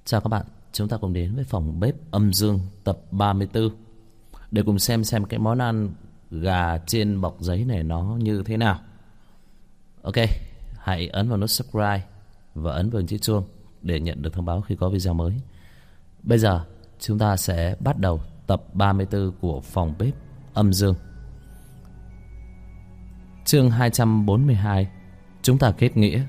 Chào các bạn, chúng ta cùng đến với phòng bếp âm dương tập 34 để cùng xem cái món ăn gà chiên bọc giấy này nó như thế nào. Ok, hãy ấn vào nút subscribe và ấn vào chiếc chuông để nhận được thông báo khi có video mới. Bây giờ chúng ta sẽ bắt đầu tập 34 của phòng bếp âm dương. Chương 242, chúng ta kết nghĩa.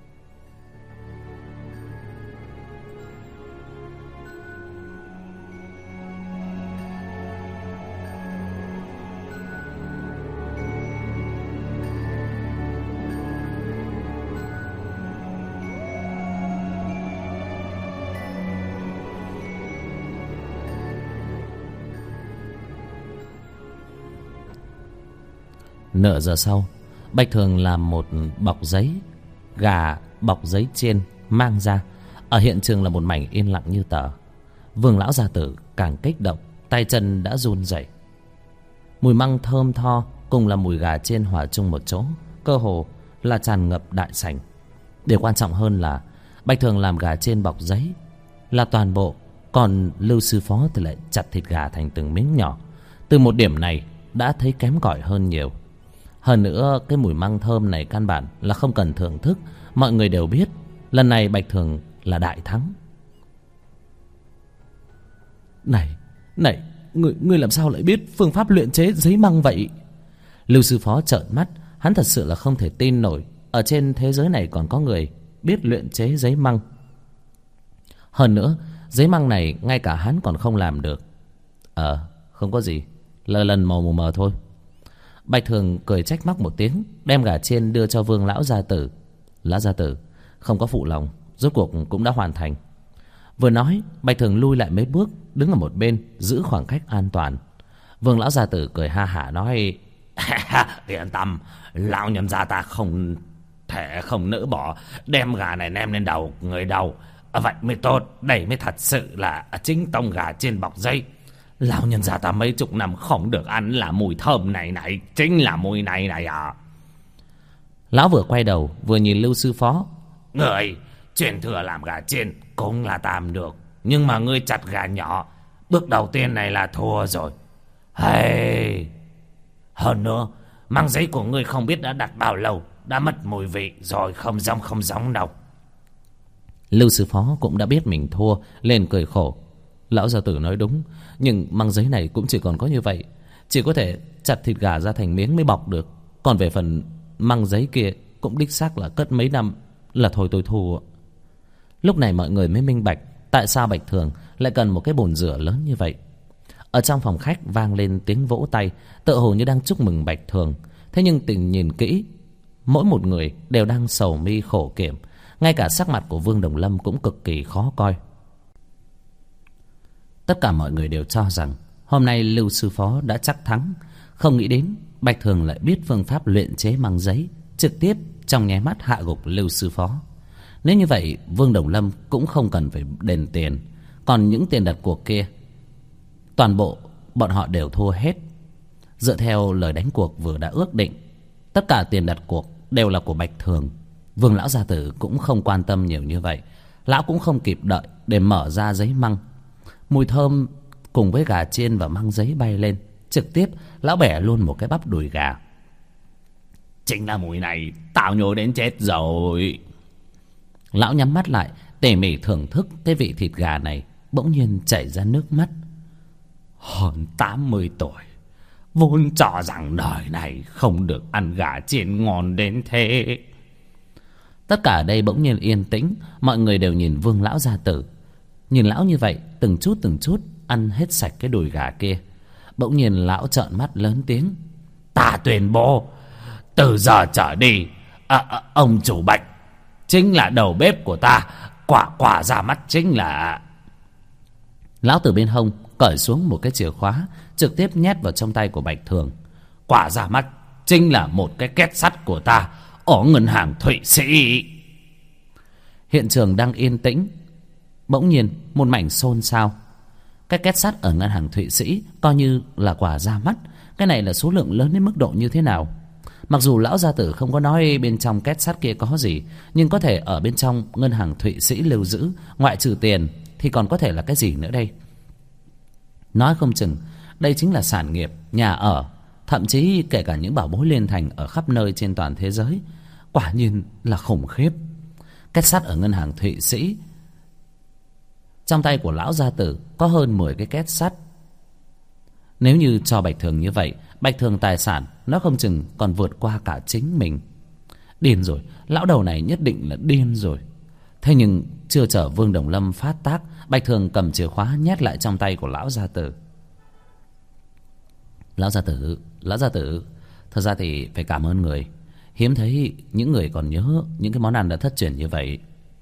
Nửa giờ sau, Bạch Thường làm một bọc giấy gà bọc giấy chiên mang ra. Ở hiện trường là một mảnh yên lặng như tờ. Vương lão gia tử càng kích động, tay chân đã run rẩy. Mùi măng thơm tho cùng là mùi gà chiên hòa chung một chỗ, cơ hồ là tràn ngập đại sảnh. Điều quan trọng hơn là Bạch Thường làm gà chiên bọc giấy là toàn bộ, còn Lưu sư phó thì lại chặt thịt gà thành từng miếng nhỏ. Từ một điểm này đã thấy kém cỏi hơn nhiều. Hơn nữa, cái mùi măng thơm này căn bản là không cần thưởng thức. Mọi người đều biết lần này Bạch Thường là đại thắng. Này, ngươi làm sao lại biết phương pháp luyện chế giấy măng vậy? Lưu sư phó trợn mắt. Hắn thật sự là không thể tin nổi ở trên thế giới này còn có người biết luyện chế giấy măng. Hơn nữa, giấy măng này ngay cả hắn còn không làm được. Không có gì, lờ lần màu mờ thôi. Bạch Thường cười trách móc một tiếng, đem gà chiên đưa cho Vương lão gia tử. Lão gia tử không có phụ lòng, rốt cuộc cũng đã hoàn thành. Vừa nói, Bạch Thường lui lại mấy bước, đứng ở một bên giữ khoảng cách an toàn. Vương lão gia tử cười ha hả nói: Yên tâm, lão nhân gia ta không thể không nỡ bỏ đem gà này ném lên đầu người đâu. Vậy mới tốt, đây mới thật sự là chính tông gà chiên bọc giấy. Lão nhân gia ta mấy chục năm không được ăn là mùi thơm này chính là mùi này à. Lão vừa quay đầu vừa nhìn Lưu sư phó. Người truyền thừa làm gà chiên cũng là tạm được, nhưng mà ngươi chặt gà nhỏ, bước đầu tiên này là thua rồi. Hơn nữa, măng giấy của ngươi không biết đã đặt bao lâu, đã mất mùi vị rồi, không giống đâu. Lưu sư phó cũng đã biết mình thua, lên cười khổ. Lão gia tử nói đúng, nhưng măng giấy này cũng chỉ còn có như vậy, chỉ có thể chặt thịt gà ra thành miếng mới bọc được. Còn về phần măng giấy kia cũng đích xác là cất mấy năm là thôi tôi thua. Lúc này mọi người mới minh bạch tại sao Bạch Thường lại cần một cái bồn rửa lớn như vậy. Ở trong phòng khách vang lên tiếng vỗ tay, tựa hồ như đang chúc mừng Bạch Thường. Thế nhưng tình nhìn kỹ, mỗi một người đều đang sầu mi khổ kiểm. Ngay cả sắc mặt của Vương Đồng Lâm cũng cực kỳ khó coi. Tất cả mọi người đều cho rằng hôm nay Lưu sư phó đã chắc thắng. Không nghĩ đến Bạch Thường lại biết phương pháp luyện chế măng giấy, trực tiếp trong nháy mắt hạ gục Lưu sư phó. Nếu như vậy, Vương Đồng Lâm cũng không cần phải đền tiền. Còn những tiền đặt cuộc kia, toàn bộ bọn họ đều thua hết. Dựa theo lời đánh cuộc vừa đã ước định, tất cả tiền đặt cuộc đều là của Bạch Thường. Vương lão gia tử cũng không quan tâm nhiều như vậy. Lão cũng không kịp đợi để mở ra giấy măng. Mùi thơm cùng với gà chiên và măng giấy bay lên, trực tiếp lão bẻ luôn một cái bắp đùi gà. Chính là mùi này, tao nhớ đến chết rồi. Lão nhắm mắt lại tỉ mỉ thưởng thức cái vị thịt gà này, bỗng nhiên chảy ra nước mắt. Hơn 80 tuổi, vốn cho rằng đời này không được ăn gà chiên ngon đến thế. Tất cả ở đây bỗng nhiên yên tĩnh. Mọi người đều nhìn Vương lão gia tử. Nhìn lão như vậy, từng chút ăn hết sạch cái đùi gà kia. Bỗng nhiên lão trợn mắt lớn tiếng: Ta tuyên bố, từ giờ trở đi, ông chủ Bạch chính là đầu bếp của ta. Quả ra mắt chính là... Lão từ bên hông cởi xuống một cái chìa khóa, trực tiếp nhét vào trong tay của Bạch Thường. Quả ra mắt chính là một cái két sắt của ta ở ngân hàng Thụy Sĩ. Hiện trường đang yên tĩnh, bỗng nhiên một mảnh xôn xao. Cái két sắt ở ngân hàng Thụy Sĩ coi như là quả ra mắt. Cái này là số lượng lớn đến mức độ như thế nào? Mặc dù lão gia tử không có nói bên trong két sắt kia có gì, nhưng có thể ở bên trong ngân hàng Thụy Sĩ lưu giữ, ngoại trừ tiền thì còn có thể là cái gì nữa đây? Nói không chừng đây chính là sản nghiệp, nhà ở, thậm chí kể cả những bảo bối liên thành ở khắp nơi trên toàn thế giới. Quả nhiên là khủng khiếp. Két sắt ở ngân hàng Thụy Sĩ, trong tay của lão gia tử có hơn 10 cái két sắt. Nếu như cho Bạch Thường như vậy, Bạch Thường tài sản nó không chừng còn vượt qua cả chính mình. Điên rồi, lão đầu này nhất định là điên rồi. Thế nhưng chưa chờ Vương Đồng Lâm phát tác, Bạch Thường cầm chìa khóa nhét lại trong tay của lão gia tử. Lão gia tử, thật ra thì phải cảm ơn người. Hiếm thấy những người còn nhớ những cái món ăn đã thất truyền như vậy.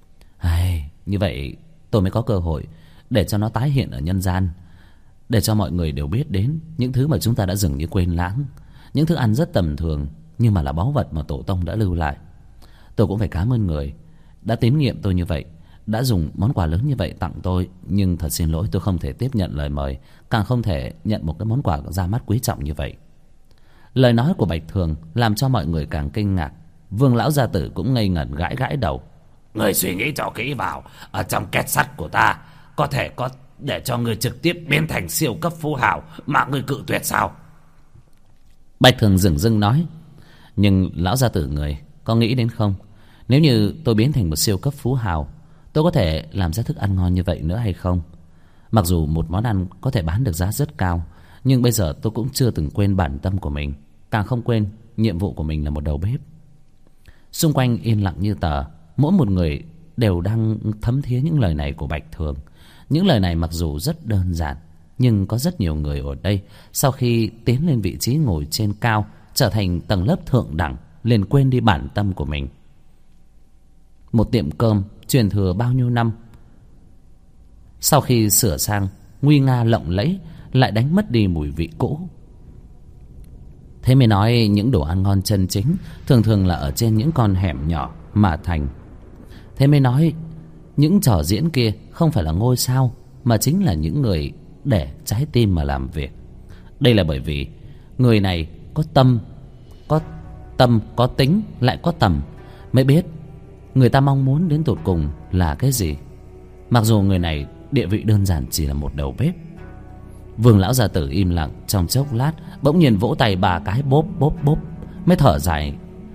Như vậy tôi mới có cơ hội để cho nó tái hiện ở nhân gian, để cho mọi người đều biết đến những thứ mà chúng ta đã dường như quên lãng. Những thứ ăn rất tầm thường nhưng mà là báu vật mà tổ tông đã lưu lại. Tôi cũng phải cảm ơn người đã tín nhiệm tôi như vậy, đã dùng món quà lớn như vậy tặng tôi. Nhưng thật xin lỗi, tôi không thể tiếp nhận lời mời, càng không thể nhận một cái món quà ra mắt quý trọng như vậy. Lời nói của Bạch Thường làm cho mọi người càng kinh ngạc. Vương lão gia tử cũng ngây ngẩn gãi gãi đầu. Người suy nghĩ cho kỹ vào, ở trong két sắt của ta có thể có để cho người trực tiếp biến thành siêu cấp phú hào mà người cự tuyệt sao? Bạch Thường dửng dưng nói. Nhưng lão gia tử người có nghĩ đến không, nếu như tôi biến thành một siêu cấp phú hào, tôi có thể làm ra thức ăn ngon như vậy nữa hay không? Mặc dù một món ăn có thể bán được giá rất cao, nhưng bây giờ tôi cũng chưa từng quên bản tâm của mình, càng không quên nhiệm vụ của mình là một đầu bếp. Xung quanh yên lặng như tờ. Mỗi một người đều đang thấm thía những lời này của Bạch Thường. Những lời này mặc dù rất đơn giản, nhưng có rất nhiều người ở đây sau khi tiến lên vị trí ngồi trên cao, trở thành tầng lớp thượng đẳng, liền quên đi bản tâm của mình. Một tiệm cơm truyền thừa bao nhiêu năm, sau khi sửa sang nguy nga lộng lẫy, lại đánh mất đi mùi vị cũ. Thế mới nói những đồ ăn ngon chân chính thường thường là ở trên những con hẻm nhỏ mà thành. Thế mới nói những trò diễn kia không phải là ngôi sao, mà chính là những người để trái tim mà làm việc. Đây là bởi vì người này có tâm, có tính, lại có tầm, mới biết người ta mong muốn đến tột cùng là cái gì. Mặc dù người này địa vị đơn giản chỉ là một đầu bếp. Vương lão gia tử im lặng trong chốc lát, bỗng nhiên vỗ tay 3 cái, bốp bốp bốp, mới thở dài.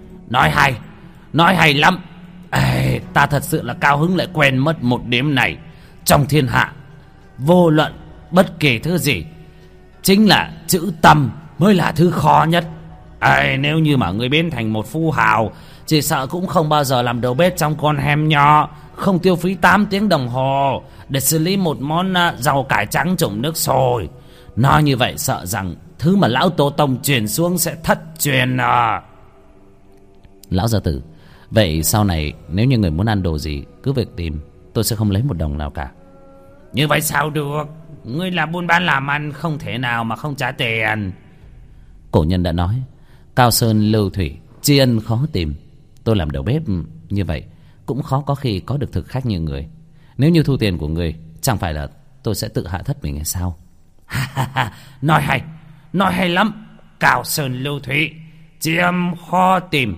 Nói hay lắm. Ta thật sự là cao hứng lại quên mất một điểm này. Trong thiên hạ, vô luận bất kỳ thứ gì, chính là chữ tâm mới là thứ khó nhất. Nếu như mà người biến thành một phú hào, chỉ sợ cũng không bao giờ làm đầu bếp trong con hẻm nhỏ, không tiêu phí 8 tiếng đồng hồ để xử lý một món rau cải trắng trụng nước sôi. Nói như vậy sợ rằng thứ mà lão tổ tông truyền xuống sẽ thất truyền à. Lão gia tử, vậy sau này nếu như người muốn ăn đồ gì cứ việc tìm, tôi sẽ không lấy một đồng nào cả. Như vậy sao được? Ngươi là buôn bán làm ăn, không thể nào mà không trả tiền. Cổ nhân đã nói, cao sơn lưu thủy, tri ân khó tìm. Tôi làm đầu bếp như vậy cũng khó có khi có được thực khách như người. Nếu như thu tiền của người, chẳng phải là tôi sẽ tự hạ thấp mình hay sao? Nói hay lắm. Cao sơn lưu thủy, tri ân khó tìm.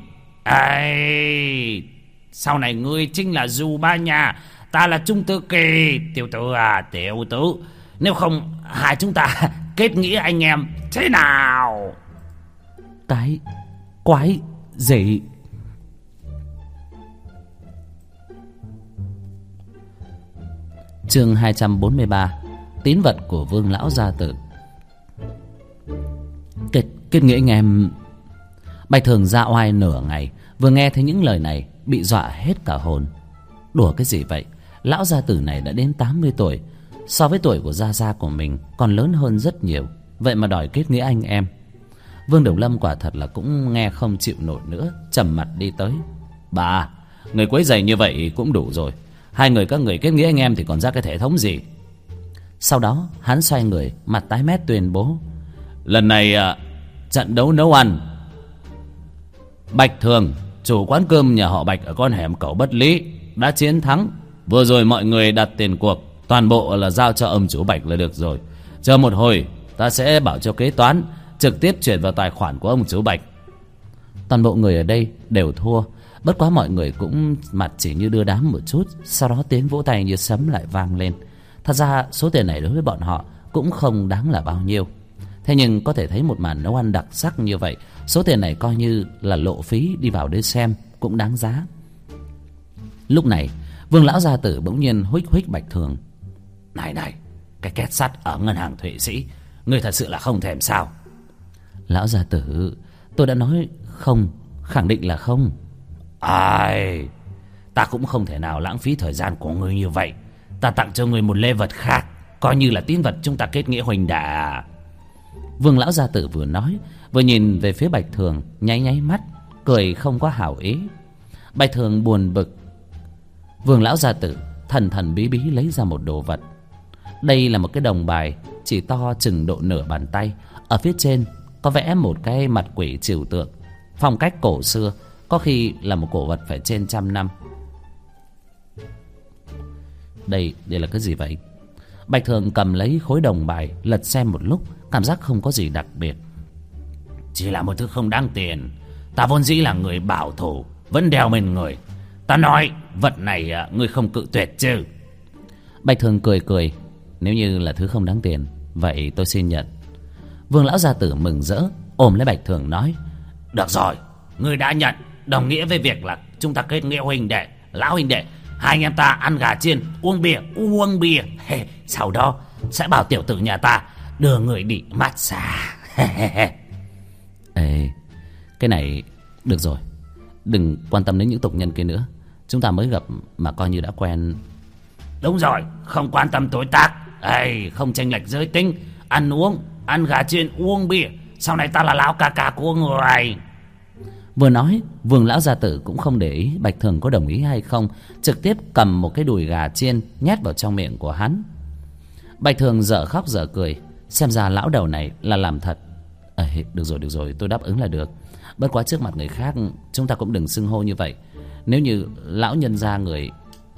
Sau này ngươi chính là Du Ba Nhà, ta là Trung Tư Kỳ. Tiểu tử à, tiểu tử, nếu không hai chúng ta kết nghĩa anh em thế nào? Cái quái gì? Chương 243, tín vật của Vương lão gia tử. Kết nghĩa anh em. Bạch Thường ra oai nửa ngày, vừa nghe thấy những lời này bị dọa hết cả hồn. Đùa cái gì vậy? Lão gia tử này đã đến 80 tuổi, so với tuổi của gia gia của mình còn lớn hơn rất nhiều, vậy mà đòi kết nghĩa anh em. Vương Đồng Lâm quả thật là cũng nghe không chịu nổi nữa, trầm mặt đi tới. Bà, người quấy rầy như vậy cũng đủ rồi. Hai người các người kết nghĩa anh em thì còn ra cái thể thống gì? Sau đó hắn xoay người, mặt tái mét tuyên bố, lần này trận đấu nấu ăn, Bạch Thường, chủ quán cơm nhà họ Bạch ở con hẻm Cẩu Bất Lý, đã chiến thắng. Vừa rồi mọi người đặt tiền cuộc, toàn bộ là giao cho ông chủ Bạch là được rồi. Chờ một hồi, ta sẽ bảo cho kế toán trực tiếp chuyển vào tài khoản của ông chủ Bạch. Toàn bộ người ở đây đều thua, bất quá mọi người cũng mặt chỉ như đưa đám một chút. Sau đó tiếng vỗ tay như sấm lại vang lên. Thật ra số tiền này đối với bọn họ cũng không đáng là bao nhiêu. Thế nhưng có thể thấy một màn nấu ăn đặc sắc như vậy, số tiền này coi như là lộ phí đi vào để xem cũng đáng giá. Lúc này Vương lão gia tử bỗng nhiên huých huých Bạch Thường. Này này, cái két sắt ở ngân hàng Thụy Sĩ, ngươi thật sự là không thèm sao? Lão gia tử, tôi đã nói không, khẳng định là không. Ai, ta cũng không thể nào lãng phí thời gian của ngươi như vậy. Ta tặng cho ngươi một lễ vật khác, coi như là tín vật chúng ta kết nghĩa huynh đệ. Vương lão gia tử vừa nói vừa nhìn về phía Bạch Thường, nháy nháy mắt, cười không có hảo ý. Bạch Thường buồn bực. Vương lão gia tử thần thần bí bí lấy ra một đồ vật. Đây là một cái đồng bài chỉ to chừng độ nửa bàn tay. Ở phía trên có vẽ một cái mặt quỷ trừu tượng, phong cách cổ xưa, có khi là một cổ vật phải trên 100 năm. Đây là cái gì vậy? Bạch Thường cầm lấy khối đồng bài lật xem một lúc, cảm giác không có gì đặc biệt. Chỉ là một thứ không đáng tiền. Ta vốn dĩ là người bảo thủ, vẫn đeo bên người. Ta nói vật này ngươi không cự tuyệt chứ? Bạch Thường cười cười. Nếu như là thứ không đáng tiền, vậy tôi xin nhận. Vương lão gia tử mừng rỡ ôm lấy Bạch Thường nói: Được rồi, ngươi đã nhận, đồng nghĩa với việc là chúng ta kết nghĩa huynh đệ. Lão huynh đệ, hai anh em ta ăn gà chiên, uống bia. Sau đó sẽ bảo tiểu tử nhà ta đưa người đi massage. Ê, cái này được rồi, đừng quan tâm đến những tục nhân kia nữa. Chúng ta mới gặp mà coi như đã quen. Đúng rồi, không quan tâm tối tác. Không chênh lệch giới tính. Ăn uống, ăn gà chiên, uống bia. Sau này ta là lão ca ca của người. Vừa nói, Vương lão gia tử cũng không để ý Bạch Thường có đồng ý hay không, trực tiếp cầm một cái đùi gà chiên nhét vào trong miệng của hắn. Bạch Thường dở khóc dở cười, xem ra lão đầu này là làm thật. Được rồi, tôi đáp ứng là được. Bất quá trước mặt người khác chúng ta cũng đừng xưng hô như vậy. Nếu như lão nhân gia người,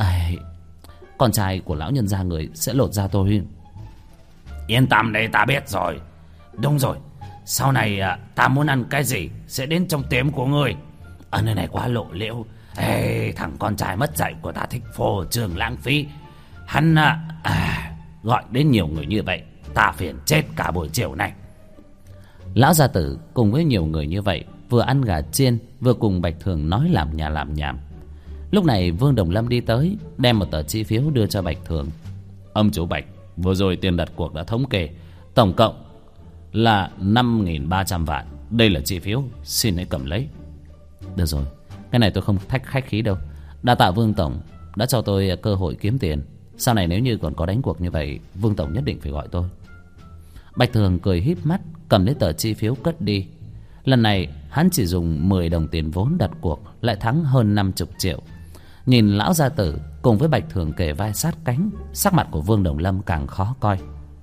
con trai của lão nhân gia người sẽ lột da tôi. Yên tâm đây, ta biết rồi. Đúng rồi, sau này ta muốn ăn cái gì sẽ đến trong tiệm của ngươi. Ở nơi này quá lộ liễu. Thằng con trai mất dạy của ta thích phô trương lãng phí. Hắn gọi đến nhiều người như vậy, ta phiền chết cả buổi chiều này. Lão gia tử cùng với nhiều người như vậy vừa ăn gà chiên vừa cùng Bạch Thường nói làm nhảm. Lúc này Vương Đồng Lâm đi tới, đem một tờ chi phiếu đưa cho Bạch Thường. Ông chủ Bạch, vừa rồi tiền đặt cuộc đã thống kê, tổng cộng là 5.300 vạn. Đây là chi phiếu, xin hãy cầm lấy. Được rồi, cái này tôi không khách khí đâu. Đa tạ Vương Tổng đã cho tôi cơ hội kiếm tiền. Sau này nếu như còn có đánh cuộc như vậy, Vương Tổng nhất định phải gọi tôi. Bạch Thường cười híp mắt, cầm lấy tờ chi phiếu cất đi. Lần này hắn chỉ dùng 10 đồng tiền vốn đặt cuộc, lại thắng hơn 50 triệu. Nhìn lão gia tử cùng với Bạch Thường kề vai sát cánh, sắc mặt của Vương Đồng Lâm càng khó coi.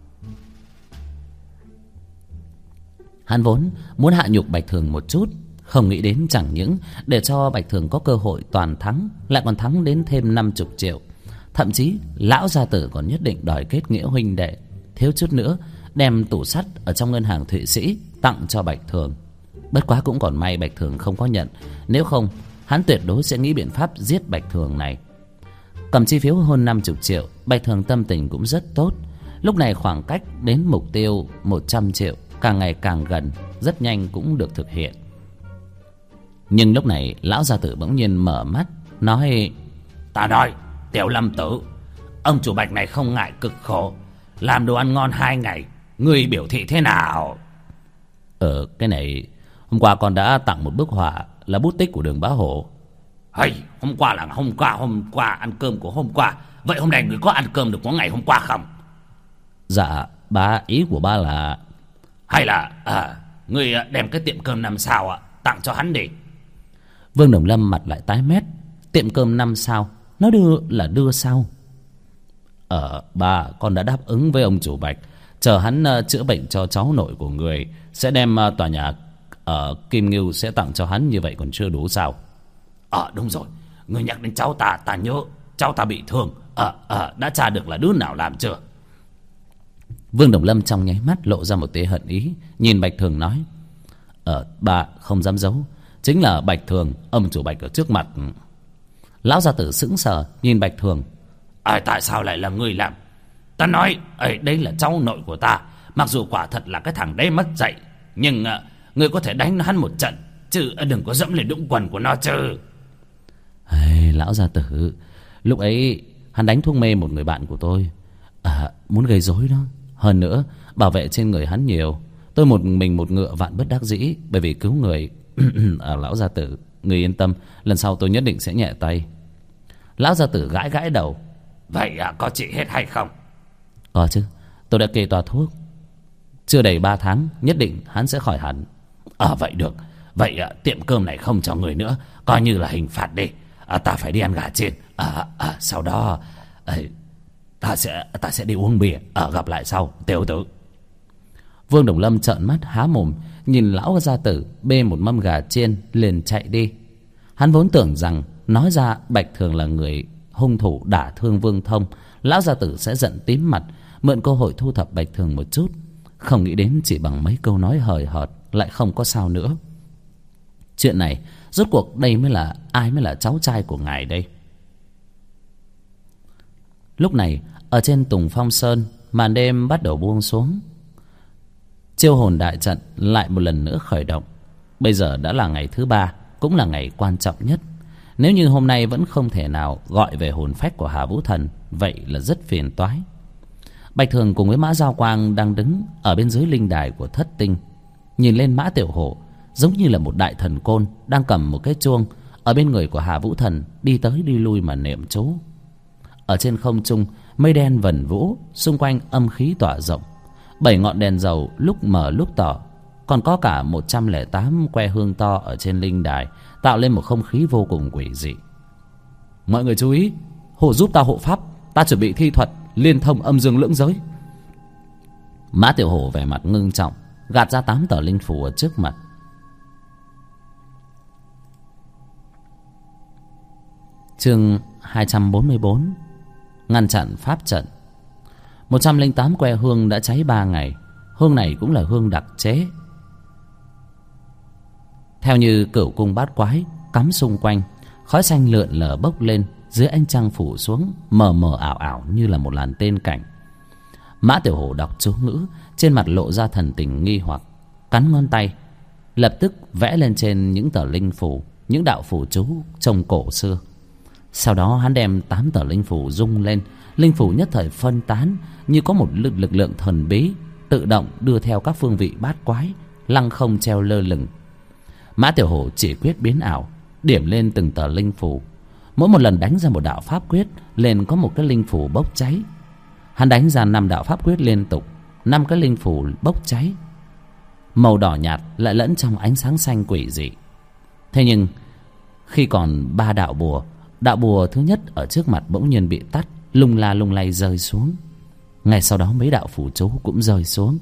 Hắn vốn muốn hạ nhục Bạch Thường một chút, không nghĩ đến chẳng những để cho Bạch Thường có cơ hội toàn thắng, lại còn thắng đến thêm 50 triệu. Thậm chí lão gia tử còn nhất định đòi kết nghĩa huynh đệ, thiếu chút nữa đem tủ sắt ở trong ngân hàng Thụy Sĩ tặng cho Bạch Thường. Bất quá cũng còn may Bạch Thường không có nhận, nếu không hắn tuyệt đối sẽ nghĩ biện pháp giết Bạch Thường này. Cầm chi phiếu hơn 50 triệu, Bạch Thường tâm tình cũng rất tốt. Lúc này khoảng cách đến mục tiêu 100 triệu càng ngày càng gần, rất nhanh cũng được thực hiện. Nhưng lúc này lão gia tử bỗng nhiên mở mắt nói: Ta nói Tiểu Lâm tử, ông chủ Bạch này không ngại cực khổ, làm đồ ăn ngon 2 ngày, ngươi biểu thị thế nào? Cái này hôm qua con đã tặng một bức họa là bút tích của Đường Bá Hổ. Hôm qua là hôm qua ăn cơm của hôm qua. Vậy hôm nay người có ăn cơm được của ngày hôm qua không? Dạ ba, ý của ba là hay là người đem cái tiệm cơm 5 sao tặng cho hắn đi. Vương Đồng Lâm mặt lại tái mét. Tiệm cơm 5 sao, nó đưa là đưa sao? Ba, con đã đáp ứng với ông chủ Bạch, chờ hắn chữa bệnh cho cháu nội của người, sẽ đem tòa nhà ở Kim Ngưu sẽ tặng cho hắn, như vậy còn chưa đủ sao? Đúng rồi, người nhắc đến cháu ta nhớ cháu ta bị thương. Đã tra được là đứa nào làm chưa? Vương Đồng Lâm trong nháy mắt lộ ra một tia hận ý, nhìn Bạch Thường nói: Ba không dám giấu, chính là Bạch Thường, ông chủ Bạch ở trước mặt. Lão gia tử sững sờ nhìn Bạch Thường. Tại sao lại là ngươi làm? Ta nói ấy, đấy là cháu nội của ta. Mặc dù quả thật là cái thằng đấy mất dạy, nhưng ngươi có thể đánh hắn một trận, chứ đừng có dẫm lên đũng quần của nó chứ. Lão gia tử, lúc ấy hắn đánh thuốc mê một người bạn của tôi, muốn gây rối đó. Hơn nữa bảo vệ trên người hắn nhiều, tôi một mình một ngựa vạn bất đắc dĩ, bởi vì cứu người. Lão gia tử, người yên tâm, lần sau tôi nhất định sẽ nhẹ tay. Lão gia tử gãi gãi đầu. Vậy có trị hết hay không? Có chứ, tôi đã kê toa thuốc. Chưa đầy 3 tháng nhất định hắn sẽ khỏi hẳn. Vậy được. Vậy tiệm cơm này không cho người nữa, coi như là hình phạt đi. Ta phải đi ăn gà chiên. Sau đó ta sẽ đi uống bia. Gặp lại sau, tiểu tử. Vương Đồng Lâm trợn mắt há mồm nhìn lão gia tử bê một mâm gà chiên liền chạy đi. Hắn vốn tưởng rằng nói ra Bạch Thường là người hung thủ đả thương Vương Thông, lão gia tử sẽ giận tím mặt, mượn cơ hội thu thập Bạch Thường một chút. Không nghĩ đến chỉ bằng mấy câu nói hời hợt lại không có sao nữa. Chuyện này rốt cuộc đây mới là ai mới là cháu trai của ngài đây? Lúc này ở trên Tùng Phong Sơn, màn đêm bắt đầu buông xuống. Chiêu hồn đại trận lại một lần nữa khởi động. Bây giờ đã là ngày thứ 3, cũng là ngày quan trọng nhất. Nếu như hôm nay vẫn không thể nào gọi về hồn phách của Hà Vũ Thần, vậy là rất phiền toái. Bạch Thường cùng với Mã Giao Quang đang đứng ở bên dưới linh đài của Thất Tinh, nhìn lên Mã Tiểu Hổ giống như là một đại thần côn đang cầm một cái chuông ở bên người của Hà Vũ Thần đi tới đi lui mà niệm chú. Ở trên không trung mây đen vần vũ, xung quanh âm khí tỏa rộng. 7 ngọn đèn dầu lúc mờ lúc tỏ, còn có cả 108 que hương to ở trên linh đài, tạo lên một không khí vô cùng quỷ dị. Mọi người chú ý, Hổ giúp ta hộ pháp, ta chuẩn bị thi thuật liên thông âm dương lưỡng giới. Mã Tiểu Hổ vẻ mặt ngưng trọng, gạt ra 8 tờ linh phù ở trước mặt. Chương 244, ngăn chặn pháp trận. 108 que hương đã cháy 3 ngày. Hương này cũng là hương đặc chế, theo như Cửu Cung Bát Quái, cắm xung quanh. Khói xanh lượn lờ bốc lên, dưới ánh trăng phủ xuống, mờ mờ ảo ảo như là một làn tên cảnh. Mã Tiểu Hổ đọc chú ngữ, trên mặt lộ ra thần tình nghi hoặc, cắn ngón tay, lập tức vẽ lên trên những tờ linh phù, những đạo phù chú trông cổ xưa. Sau đó hắn đem 8 tờ linh phù rung lên, linh phù nhất thời phân tán, như có một lực lượng thần bí tự động đưa theo các phương vị bát quái, lăng không treo lơ lửng. Mã Tiểu Hổ chỉ quyết biến ảo, điểm lên từng tờ linh phù. Mỗi một lần đánh ra một đạo pháp quyết, liền có một cái linh phù bốc cháy. Hắn đánh ra 5 đạo pháp quyết liên tục, 5 cái linh phù bốc cháy, màu đỏ nhạt lại lẫn trong ánh sáng xanh quỷ dị. Thế nhưng khi còn 3 đạo bùa, đạo bùa thứ nhất ở trước mặt bỗng nhiên bị tắt, lung la lung lay rơi xuống. Ngay sau đó mấy đạo phù chú cũng rơi xuống.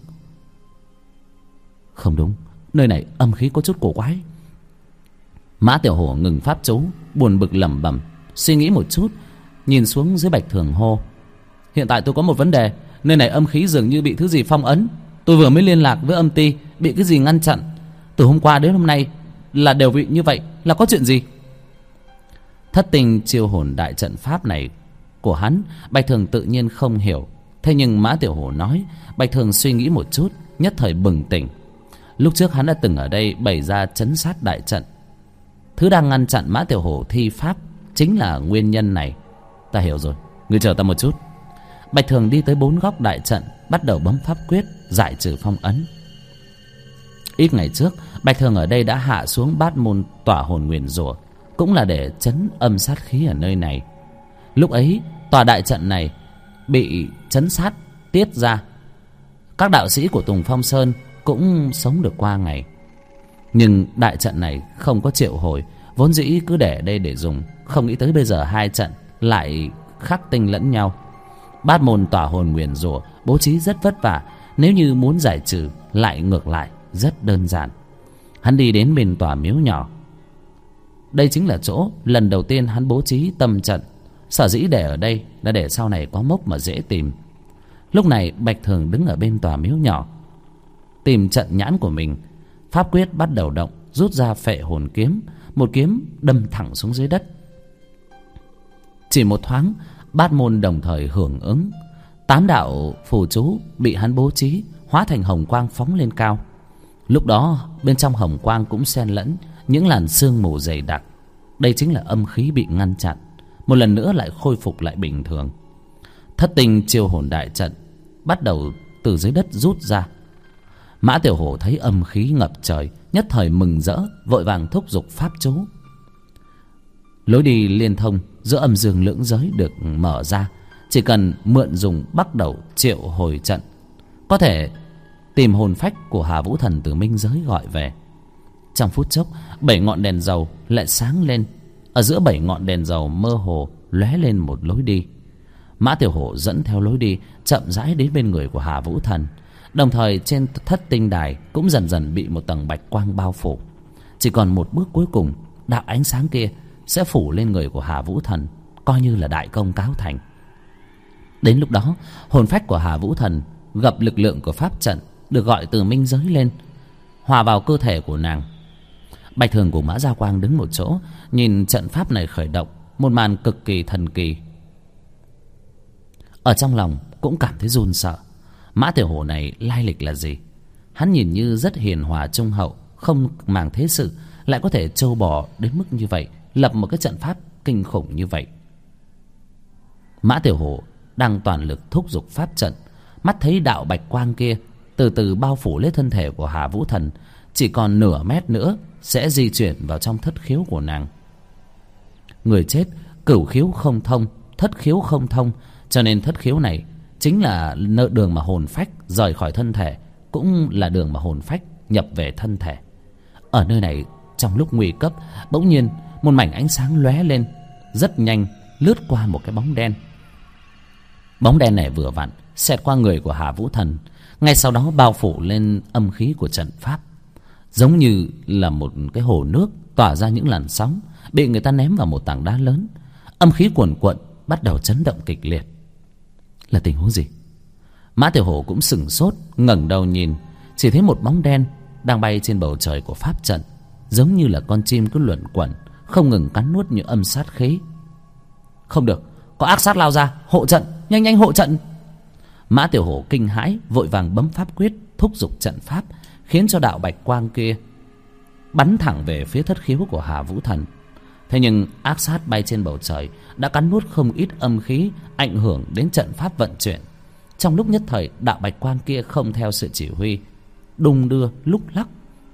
Không đúng, nơi này âm khí có chút cổ quái. Mã Tiểu Hổ ngừng pháp chú, buồn bực lẩm bẩm, suy nghĩ một chút, nhìn xuống dưới Bạch Thường hô: Hiện tại tôi có một vấn đề, nơi này âm khí dường như bị thứ gì phong ấn. Tôi vừa mới liên lạc với âm ty, bị cái gì ngăn chặn. Từ hôm qua đến hôm nay là đều bị như vậy, là có chuyện gì? Thất Tinh chiêu hồn đại trận pháp này của hắn, Bạch Thường tự nhiên không hiểu. Thế nhưng Mã Tiểu Hổ nói, Bạch Thường suy nghĩ một chút, nhất thời bừng tỉnh. Lúc trước hắn đã từng ở đây bày ra trấn sát đại trận. Thứ đang ngăn chặn Mã Tiểu Hổ thi pháp chính là nguyên nhân này. Ta hiểu rồi, ngươi chờ ta một chút. Bạch Thường đi tới 4 góc đại trận, bắt đầu bấm pháp quyết giải trừ phong ấn. Ít ngày trước, Bạch Thường ở đây đã hạ xuống bát môn tỏa hồn nguyền rủa, cũng là để trấn âm sát khí ở nơi này. Lúc ấy tòa đại trận này bị trấn sát tiết ra, các đạo sĩ của Tùng Phong Sơn cũng sống được qua ngày. Nhưng đại trận này không có triệu hồi, vốn dĩ cứ để đây để dùng. Không nghĩ tới bây giờ hai trận lại khắc tinh lẫn nhau. Bát môn tỏa hồn nguyền rủa bố trí rất vất vả, nếu như muốn giải trừ lại ngược lại rất đơn giản. Hắn đi đến bên tòa miếu nhỏ. Đây chính là chỗ lần đầu tiên hắn bố trí tâm trận. Sở dĩ để ở đây là để sau này có mốc mà dễ tìm. Lúc này Bạch Thường đứng ở bên tòa miếu nhỏ, tìm trận nhãn của mình. Pháp quyết bắt đầu động, rút ra phệ hồn kiếm, một kiếm đâm thẳng xuống dưới đất. Chỉ một thoáng, bát môn đồng thời hưởng ứng. 8 đạo phù chú bị hắn bố trí hóa thành hồng quang phóng lên cao. Lúc đó bên trong hồng quang cũng xen lẫn những làn sương mù dày đặc. Đây chính là âm khí bị ngăn chặn, một lần nữa lại khôi phục lại bình thường. Thất tinh chiêu hồn đại trận bắt đầu từ dưới đất rút ra. Mã Tiểu Hổ thấy âm khí ngập trời, nhất thời mừng rỡ, vội vàng thúc giục pháp chú. Lối đi liên thông giữa âm dương lưỡng giới được mở ra. Chỉ cần mượn dùng bắt đầu triệu hồi trận, có thể tìm hồn phách của Hà Vũ Thần từ minh giới gọi về. Trong phút chốc, 7 ngọn đèn dầu lại sáng lên. Ở giữa 7 ngọn đèn dầu mơ hồ lóe lên một lối đi. Mã Tiểu Hổ dẫn theo lối đi chậm rãi đến bên người của Hà Vũ Thần. Đồng thời trên thất tinh đài cũng dần dần bị một tầng bạch quang bao phủ. Chỉ còn một bước cuối cùng, đạo ánh sáng kia sẽ phủ lên người của Hà Vũ Thần, coi như là đại công cáo thành. Đến lúc đó, hồn phách của Hà Vũ Thần gặp lực lượng của pháp trận được gọi từ minh giới lên, hòa vào cơ thể của nàng. Bạch Thường cùng Mã Gia Quang đứng một chỗ, nhìn trận pháp này khởi động, một màn cực kỳ thần kỳ. Ở trong lòng cũng cảm thấy run sợ. Mã Tiểu Hổ này lai lịch là gì? Hắn nhìn như rất hiền hòa trung hậu, không màng thế sự, lại có thể trâu bò đến mức như vậy, lập một cái trận pháp kinh khủng như vậy. Mã Tiểu Hổ đang toàn lực thúc giục pháp trận, mắt thấy đạo bạch quang kia từ từ bao phủ lấy thân thể của Hà Vũ Thần, chỉ còn nửa mét nữa sẽ di chuyển vào trong thất khiếu của nàng. Người chết cửu khiếu không thông, thất khiếu không thông, cho nên thất khiếu này chính là đường mà hồn phách rời khỏi thân thể, cũng là đường mà hồn phách nhập về thân thể. Ở nơi này, trong lúc nguy cấp, bỗng nhiên một mảnh ánh sáng lóe lên, rất nhanh lướt qua một cái bóng đen. Bóng đen này vừa vặn xẹt qua người của Hà Vũ Thần, ngay sau đó bao phủ lên âm khí của trận pháp, giống như là một cái hồ nước tỏa ra những làn sóng, bị người ta ném vào một tảng đá lớn. Âm khí cuồn cuộn bắt đầu chấn động kịch liệt. Là tình huống gì? Mã Tiểu Hổ cũng sửng sốt, ngẩng đầu nhìn, chỉ thấy một bóng đen đang bay trên bầu trời của pháp trận, giống như là con chim cứ luẩn quẩn, không ngừng cắn nuốt những âm sát khí. Không được, có ác sát lao ra, hộ trận, nhanh nhanh hộ trận. Mã Tiểu Hổ kinh hãi, vội vàng bấm pháp quyết thúc giục trận pháp, khiến cho đạo bạch quang kia bắn thẳng về phía thất khiếu của Hà Vũ Thần. Thế nhưng ác sát bay trên bầu trời đã cắn nuốt không ít âm khí, ảnh hưởng đến trận pháp vận chuyển. Trong lúc nhất thời, đạo bạch quang kia không theo sự chỉ huy, đung đưa lúc lắc.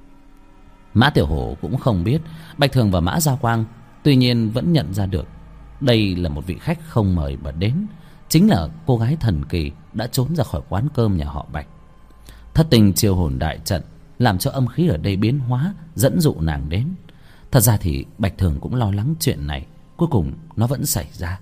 Mã Tiểu Hổ cũng không biết Bạch Thường và Mã Gia Quang tuy nhiên vẫn nhận ra được đây là một vị khách không mời mà đến, chính là cô gái thần kỳ đã trốn ra khỏi quán cơm nhà họ Bạch. Thất tình chiêu hồn đại trận làm cho âm khí ở đây biến hóa, dẫn dụ nàng đến. Thật ra thì Bạch Thường cũng lo lắng chuyện này, cuối cùng nó vẫn xảy ra.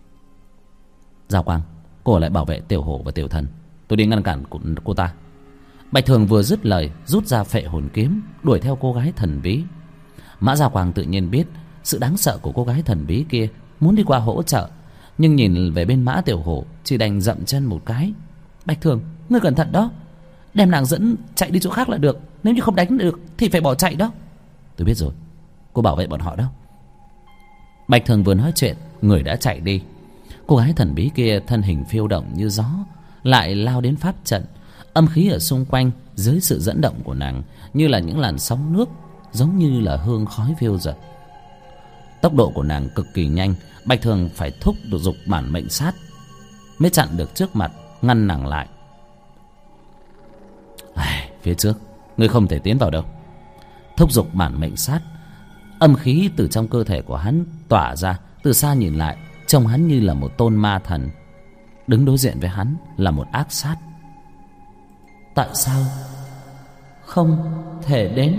Gia Quang, cô lại bảo vệ Tiểu Hổ và Tiểu Thần, tôi đi ngăn cản cô ta. Bạch Thường vừa dứt lời, rút ra phệ hồn kiếm đuổi theo cô gái thần bí. Mã Gia Quang tự nhiên biết sự đáng sợ của cô gái thần bí kia, muốn đi qua hỗ trợ, nhưng nhìn về bên Mã Tiểu Hổ chỉ đành dậm chân một cái. Bạch Thường, ngươi cẩn thận đó, đem nàng dẫn chạy đi chỗ khác là được, nếu như không đánh được thì phải bỏ chạy đó. Tôi biết rồi, cô bảo vệ bọn họ đó. Bạch Thường vừa nói chuyện, người đã chạy đi. Cô gái thần bí kia thân hình phiêu động như gió, lại lao đến pháp trận. Âm khí ở xung quanh dưới sự dẫn động của nàng như là những làn sóng nước, giống như là hương khói phiêu dật. Tốc độ của nàng cực kỳ nhanh, Bạch Thường phải thúc giục bản mệnh sát mới chặn được trước mặt, ngăn nàng lại. Phía trước ngươi không thể tiến vào đâu. Thúc giục bản mệnh sát, âm khí từ trong cơ thể của hắn tỏa ra. Từ xa nhìn lại, trông hắn như là một tôn ma thần, đứng đối diện với hắn là một ác sát. Tại sao không thể đến?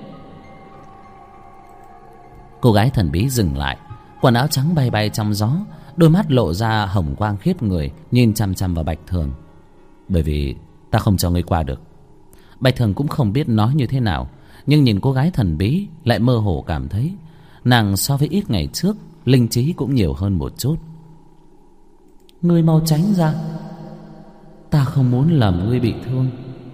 Cô gái thần bí dừng lại, quần áo trắng bay bay trong gió, đôi mắt lộ ra hồng quang khiếp người, nhìn chằm chằm vào Bạch Thường. Bởi vì ta không cho ngươi qua được. Bạch Thường cũng không biết nói như thế nào, nhưng nhìn cô gái thần bí lại mơ hồ cảm thấy nàng so với ít ngày trước linh trí cũng nhiều hơn một chút. Ngươi mau tránh ra, ta không muốn làm ngươi bị thương.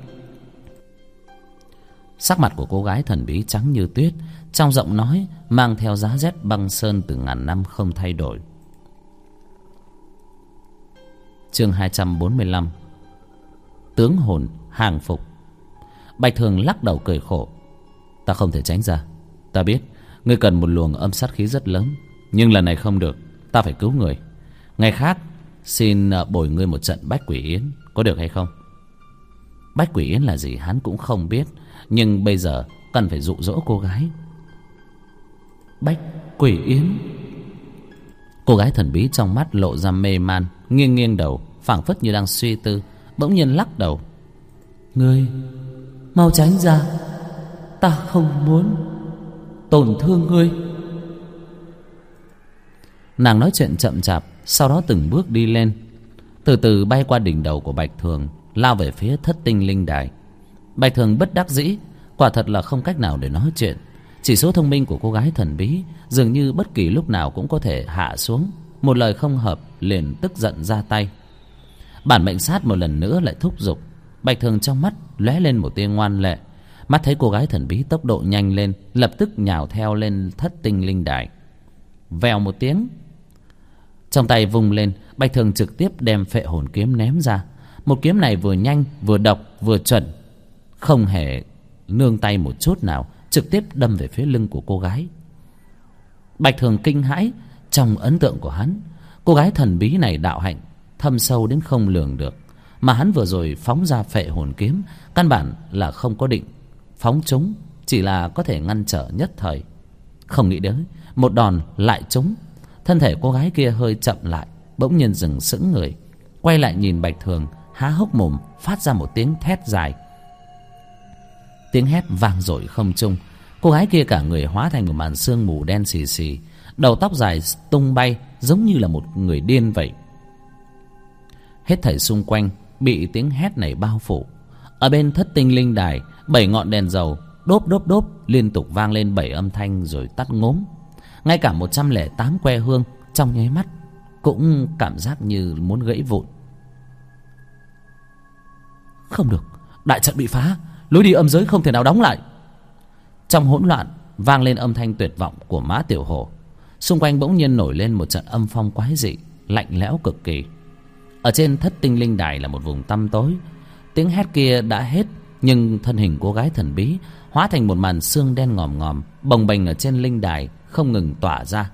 Sắc mặt của cô gái thần bí trắng như tuyết, trong giọng nói mang theo giá rét băng sơn từ ngàn năm không thay đổi. Chương 245. Tướng hồn hàng phục. Bạch Thường lắc đầu cười khổ. Ta không thể tránh ra. Ta biết ngươi cần một luồng âm sát khí rất lớn, nhưng lần này không được. Ta phải cứu người. Ngày khác xin bồi ngươi một trận Bách Quỷ Yến, có được hay không? Bách Quỷ Yến là gì hắn cũng không biết, nhưng bây giờ cần phải dụ dỗ cô gái. Bách Quỷ Yến. Cô gái thần bí trong mắt lộ ra mê man, nghiêng nghiêng đầu, phảng phất như đang suy tư, bỗng nhiên lắc đầu. Ngươi mau tránh ra, ta không muốn tổn thương ngươi. Nàng nói chuyện chậm chạp, sau đó từng bước đi lên, từ từ bay qua đỉnh đầu của Bạch Thường, lao về phía Thất Tinh Linh Đài. Bạch Thường bất đắc dĩ, quả thật là không cách nào để nói chuyện. Chỉ số thông minh của cô gái thần bí dường như bất kỳ lúc nào cũng có thể hạ xuống. Một lời không hợp liền tức giận ra tay. Bản mệnh sát một lần nữa lại thúc giục. Bạch Thường trong mắt lóe lên một tia ngoan lệ. Mắt thấy cô gái thần bí tốc độ nhanh lên, lập tức nhào theo lên Thất Tinh Linh Đài. Vèo một tiếng, trong tay vung lên, Bạch Thường trực tiếp đem phệ hồn kiếm ném ra. Một kiếm này vừa nhanh vừa độc vừa chuẩn, không hề nương tay một chút nào, trực tiếp đâm về phía lưng của cô gái. Bạch Thường kinh hãi. Trong ấn tượng của hắn, cô gái thần bí này đạo hạnh thâm sâu đến không lường được, mà hắn vừa rồi phóng ra phệ hồn kiếm căn bản là không có định phóng trúng, chỉ là có thể ngăn trở nhất thời. Không nghĩ đến một đòn lại trúng. Thân thể cô gái kia hơi chậm lại, bỗng nhiên dừng sững người, quay lại nhìn Bạch Thường, há hốc mồm phát ra một tiếng thét dài. Tiếng hét vang dội không trung. Cô gái kia cả người hóa thành một màn sương mù đen xì xì, đầu tóc dài tung bay giống như là một người điên vậy. Hết thảy xung quanh bị tiếng hét này bao phủ. Ở bên Thất Tinh Linh Đài, 7 ngọn đèn dầu đốp đốp đốp liên tục vang lên 7 âm thanh rồi tắt ngốm. Ngay cả 108 que hương trong nháy mắt cũng cảm giác như muốn gãy vụn. Không được, đại trận bị phá, lối đi âm giới không thể nào đóng lại. Trong hỗn loạn vang lên âm thanh tuyệt vọng của Mã Tiểu Hổ. Xung quanh bỗng nhiên nổi lên một trận âm phong quái dị, lạnh lẽo cực kỳ. Ở trên Thất Tinh Linh Đài là một vùng tăm tối. Tiếng hét kia đã hết, nhưng thân hình cô gái thần bí hóa thành một màn xương đen ngòm ngòm bồng bềnh ở trên linh đài, không ngừng tỏa ra.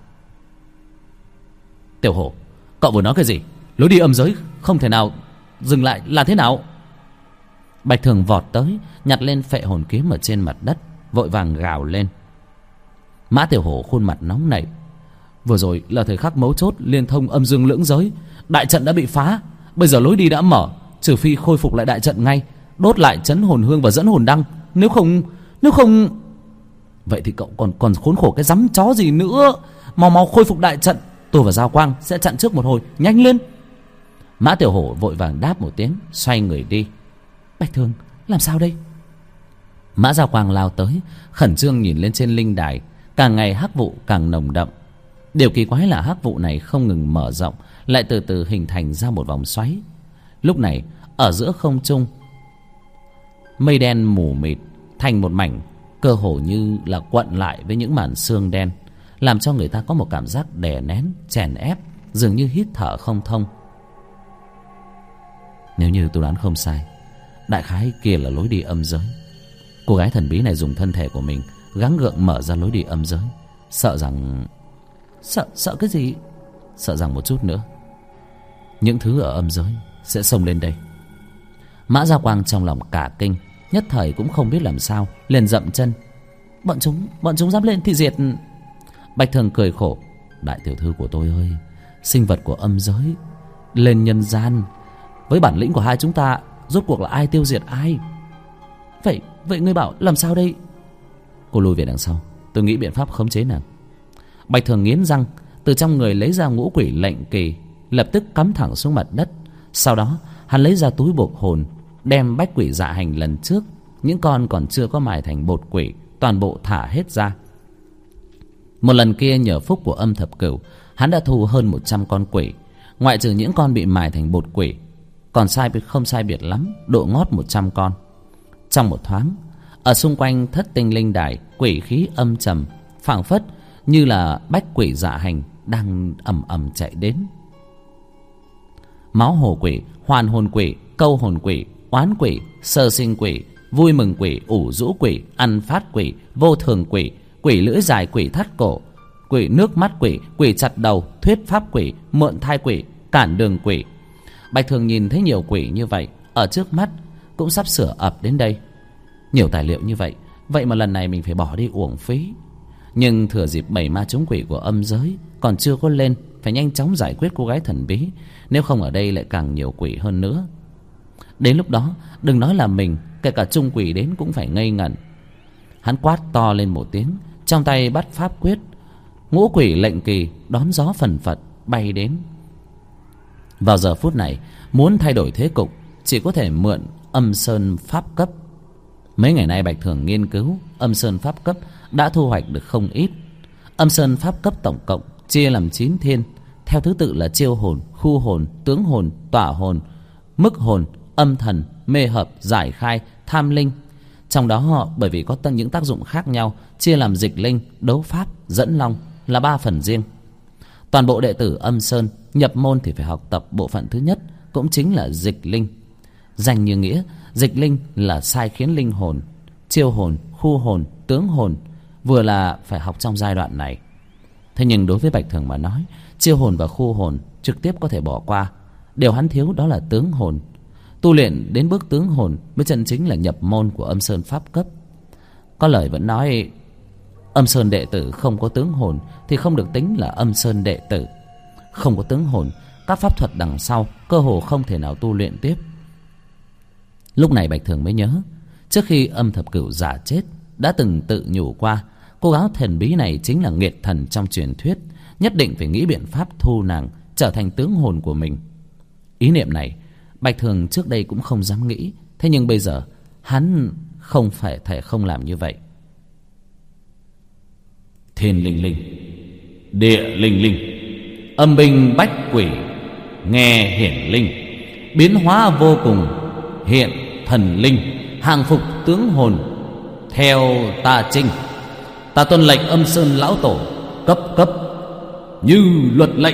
Tiểu Hổ, cậu vừa nói cái gì? Lối đi âm giới không thể nào dừng lại là thế nào? Bạch Thường vọt tới, nhặt lên phệ hồn kiếm ở trên mặt đất, vội vàng gào lên. Mã Tiểu Hổ khuôn mặt nóng nảy. Vừa rồi là thời khắc mấu chốt liên thông âm dương lưỡng giới, đại trận đã bị phá, bây giờ lối đi đã mở, trừ phi khôi phục lại đại trận ngay, đốt lại chấn hồn hương và dẫn hồn đăng. Nếu không vậy thì cậu còn khốn khổ cái rắm chó gì nữa. Mau khôi phục đại trận, tôi và Giao Quang sẽ chặn trước một hồi, nhanh lên. Mã Tiểu Hổ vội vàng đáp một tiếng, xoay người đi. Bạch Thường, làm sao đây? Mã Giao Quang lao tới, khẩn trương nhìn lên trên linh đài. Càng ngày hắc vụ càng nồng đậm. Điều kỳ quái là hắc vụ này không ngừng mở rộng, lại từ từ hình thành ra một vòng xoáy. Lúc này ở giữa không trung, mây đen mù mịt thành một mảnh, cơ hồ như là quặn lại với những màn sương đen, làm cho người ta có một cảm giác đè nén, chèn ép, dường như hít thở không thông. Nếu như tôi đoán không sai, đại khái kia là lối đi âm giới. Cô gái thần bí này dùng thân thể của mình gắng gượng mở ra lối đi âm giới, sợ rằng... Sợ cái gì? Sợ rằng một chút nữa những thứ ở âm giới sẽ xông lên đây. Mã Gia Quang trong lòng cả kinh, nhất thời cũng không biết làm sao, liền dậm chân. Bọn chúng dám lên thì diệt. Bạch Thường cười khổ. Đại tiểu thư của tôi ơi, sinh vật của âm giới lên nhân gian, với bản lĩnh của hai chúng ta, rốt cuộc là ai tiêu diệt ai? Vậy ngươi bảo làm sao đây? Cô lùi về đằng sau, tôi nghĩ biện pháp khống chế nàng. Bạch Thường nghiến răng, từ trong người lấy ra ngũ quỷ lệnh kỳ, lập tức cắm thẳng xuống mặt đất. Sau đó hắn lấy ra túi bột hồn, đem bách quỷ dạ hành lần trước những con còn chưa có mài thành bột quỷ toàn bộ thả hết ra. Một lần kia nhờ phúc của Âm Thập Cửu, hắn đã thu hơn 100 con quỷ, ngoại trừ những con bị mài thành bột quỷ, còn không sai biệt lắm độ ngót 100 con. Trong một thoáng, ở xung quanh Thất Tinh Linh Đài, quỷ khí âm trầm, phảng phất như là bách quỷ dạ hành đang ầm ầm chạy đến. máu hồ quỷ, hoàn hồn quỷ, câu hồn quỷ, oán quỷ, sơ sinh quỷ, vui mừng quỷ, ủ rũ quỷ, ăn phát quỷ, vô thường quỷ, quỷ lưỡi dài, quỷ thắt cổ, quỷ nước mắt quỷ, quỷ chặt đầu, thuyết pháp quỷ, mượn thai quỷ, cản đường quỷ. Bạch Thường nhìn thấy nhiều quỷ như vậy ở trước mắt, cũng sắp sửa ập đến đây. Nhiều tài liệu như vậy, vậy mà lần này mình phải bỏ đi uổng phí. Nhưng thừa dịp 7 ma trúng quỷ của âm giới còn chưa có lên, phải nhanh chóng giải quyết cô gái thần bí, nếu không ở đây lại càng nhiều quỷ hơn nữa. Đến lúc đó đừng nói là mình, kể cả trung quỷ đến cũng phải ngây ngẩn. Hắn quát to lên một tiếng, trong tay bắt pháp quyết, ngũ quỷ lệnh kỳ đón gió phần phật bay đến. Vào giờ phút này, muốn thay đổi thế cục chỉ có thể mượn âm sơn pháp cấp. Mấy ngày nay Bạch Thường nghiên cứu âm sơn pháp cấp đã thu hoạch được không ít. Âm sơn pháp cấp tổng cộng chia làm 9 thiên, theo thứ tự là chiêu hồn, khu hồn, tướng hồn, tỏa hồn, mức hồn, âm thần, mê hợp, giải khai, tham linh. Trong đó họ bởi vì có những tác dụng khác nhau, chia làm dịch linh, đấu pháp, dẫn long là 3 phần riêng. Toàn bộ đệ tử âm sơn nhập môn thì phải học tập bộ phận thứ nhất, cũng chính là dịch linh. Danh như nghĩa, dịch linh là sai khiến linh hồn, chiêu hồn, khu hồn, tướng hồn vừa là phải học trong giai đoạn này. Thế nhưng đối với Bạch Thường mà nói, chiêu hồn và khu hồn trực tiếp có thể bỏ qua. Điều hắn thiếu đó là tướng hồn. Tu luyện đến bước tướng hồn mới chân chính là nhập môn của âm sơn pháp cấp. Có lời vẫn nói âm sơn đệ tử không có tướng hồn thì không được tính là âm sơn đệ tử. Không có tướng hồn, các pháp thuật đằng sau cơ hồ không thể nào tu luyện tiếp. Lúc này Bạch Thường mới nhớ, trước khi Âm Thập Cửu giả chết đã từng tự nhủ qua, cô gái thần bí này chính là nghiệt thần trong truyền thuyết, nhất định phải nghĩ biện pháp thu nàng trở thành tướng hồn của mình. Ý niệm này Bạch Thường trước đây cũng không dám nghĩ, thế nhưng bây giờ hắn không phải thể không làm như vậy. Thiên linh linh, địa linh linh, âm binh bách quỷ, nghe hiển linh, biến hóa vô cùng, hiện thần linh, hàng phục tướng hồn. Theo ta chinh, ta tuân lệnh âm sơn lão tổ, cấp cấp như luật lệnh.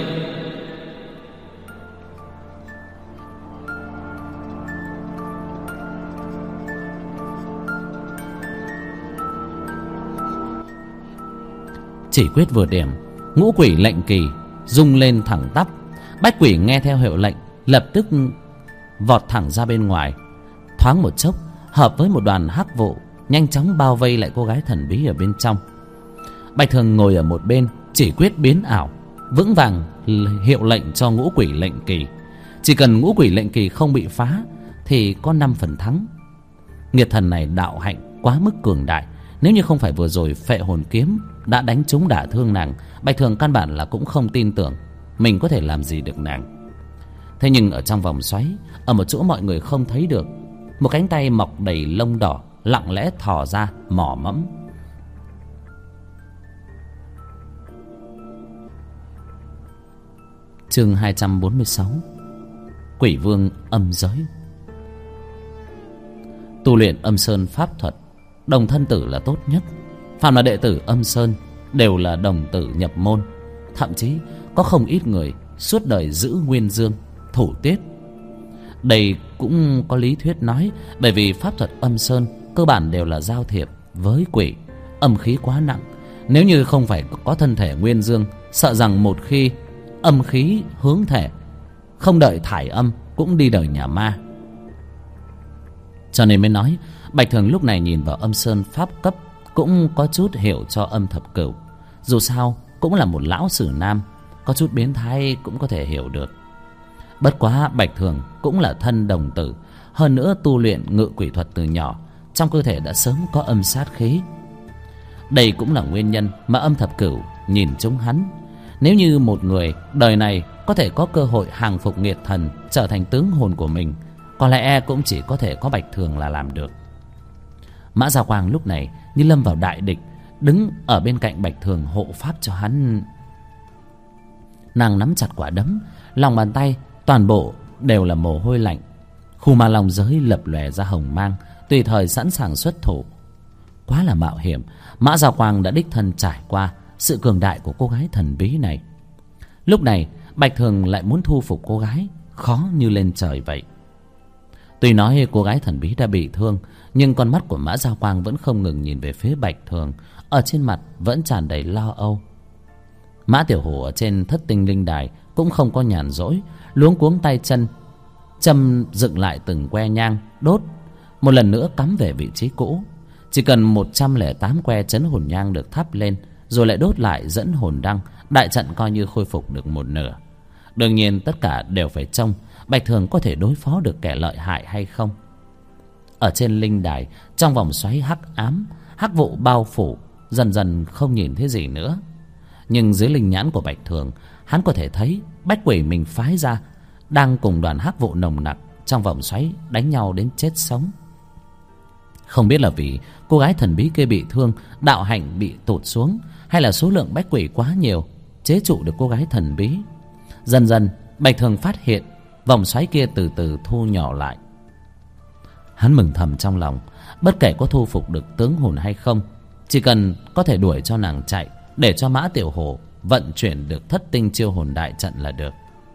Chỉ quyết vừa điểm, ngũ quỷ lệnh kỳ rung lên thẳng tắp. Bách quỷ nghe theo hiệu lệnh, lập tức vọt thẳng ra bên ngoài. Thoáng một chốc, hợp với một đoàn hắc vụ, nhanh chóng bao vây lại cô gái thần bí ở bên trong. Bạch Thường ngồi ở một bên, chỉ quyết biến ảo, vững vàng hiệu lệnh cho ngũ quỷ lệnh kỳ. Chỉ cần ngũ quỷ lệnh kỳ không bị phá thì có 5 phần thắng. Nghiệt thần này đạo hạnh quá mức cường đại, nếu như không phải vừa rồi phệ hồn kiếm đã đánh trúng đả thương nàng, Bạch Thường căn bản là cũng không tin tưởng mình có thể làm gì được nàng. Thế nhưng ở trong vòng xoáy, ở một chỗ mọi người không thấy được, một cánh tay mọc đầy lông đỏ lặng lẽ thò ra mò mẫm. Chương 246, Quỷ Vương âm giới. Tu luyện âm sơn pháp thuật, đồng thân tử là tốt nhất. Phàm là đệ tử âm sơn đều là đồng tử nhập môn. Thậm chí có không ít người suốt đời giữ nguyên dương, thủ tiết. Đây cũng có lý thuyết nói, bởi vì pháp thuật âm sơn cơ bản đều là giao thiệp với quỷ, âm khí quá nặng. Nếu như không phải có thân thể nguyên dương, sợ rằng một khi âm khí hướng thể, không đợi thải âm cũng đi đời nhà ma. Cho nên mới nói Bạch Thường lúc này nhìn vào âm sơn pháp cấp cũng có chút hiểu cho Âm Thập Cửu. Dù sao cũng là một lão sử nam, có chút biến thái cũng có thể hiểu được. Bất quá Bạch Thường cũng là thân đồng tử, hơn nữa tu luyện ngự quỷ thuật từ nhỏ, trong cơ thể đã sớm có âm sát khí. Đây cũng là nguyên nhân mà Âm Thập Cửu nhìn trúng hắn. Nếu như một người đời này có thể có cơ hội hàng phục nghiệt thần, trở thành tướng hồn của mình, có lẽ cũng chỉ có thể có Bạch Thường là làm được. Mã Gia Quang lúc này như lâm vào đại địch, đứng ở bên cạnh Bạch Thường hộ pháp cho hắn. Nàng nắm chặt quả đấm, lòng bàn tay toàn bộ đều là mồ hôi lạnh. Khu ma long giới lập lòe ra hồng mang, tùy thời sẵn sàng xuất thủ. Quá là mạo hiểm, Mã Gia Quang đã đích thân trải qua sự cường đại của cô gái thần bí này. Lúc này Bạch Thường lại muốn thu phục cô gái, khó như lên trời vậy. Tuy nói cô gái thần bí đã bị thương, nhưng con mắt của Mã Giao Quang vẫn không ngừng nhìn về phía Bạch Thường, ở trên mặt vẫn tràn đầy lo âu. Mã Tiểu Hổ ở trên Thất Tinh Linh Đài cũng không có nhàn rỗi, luống cuống tay chân châm dựng lại từng que nhang đốt, một lần nữa cắm về vị trí cũ. Chỉ cần 108 que chấn hồn nhang được thắp lên, rồi lại đốt lại dẫn hồn đăng, đại trận coi như khôi phục được một nửa. Đương nhiên tất cả đều phải trông Bạch Thường có thể đối phó được kẻ lợi hại hay không. Ở trên linh đài, trong vòng xoáy hắc ám, hắc vụ bao phủ, dần dần không nhìn thấy gì nữa. Nhưng dưới linh nhãn của Bạch Thường, hắn có thể thấy bách quỷ mình phái ra đang cùng đoàn hắc vụ nồng nặc trong vòng xoáy đánh nhau đến chết sống. Không biết là vì cô gái thần bí kia bị thương, đạo hạnh bị tụt xuống, hay là số lượng bách quỷ quá nhiều chế trụ được cô gái thần bí. Dần dần Bạch Thường phát hiện vòng xoáy kia từ từ thu nhỏ lại. Hắn mừng thầm trong lòng, bất kể có thu phục được tướng hồn hay không, chỉ cần có thể đuổi cho nàng chạy, để cho Mã Tiểu Hổ vận chuyển được Thất Tinh Chiêu Hồn đại trận là được.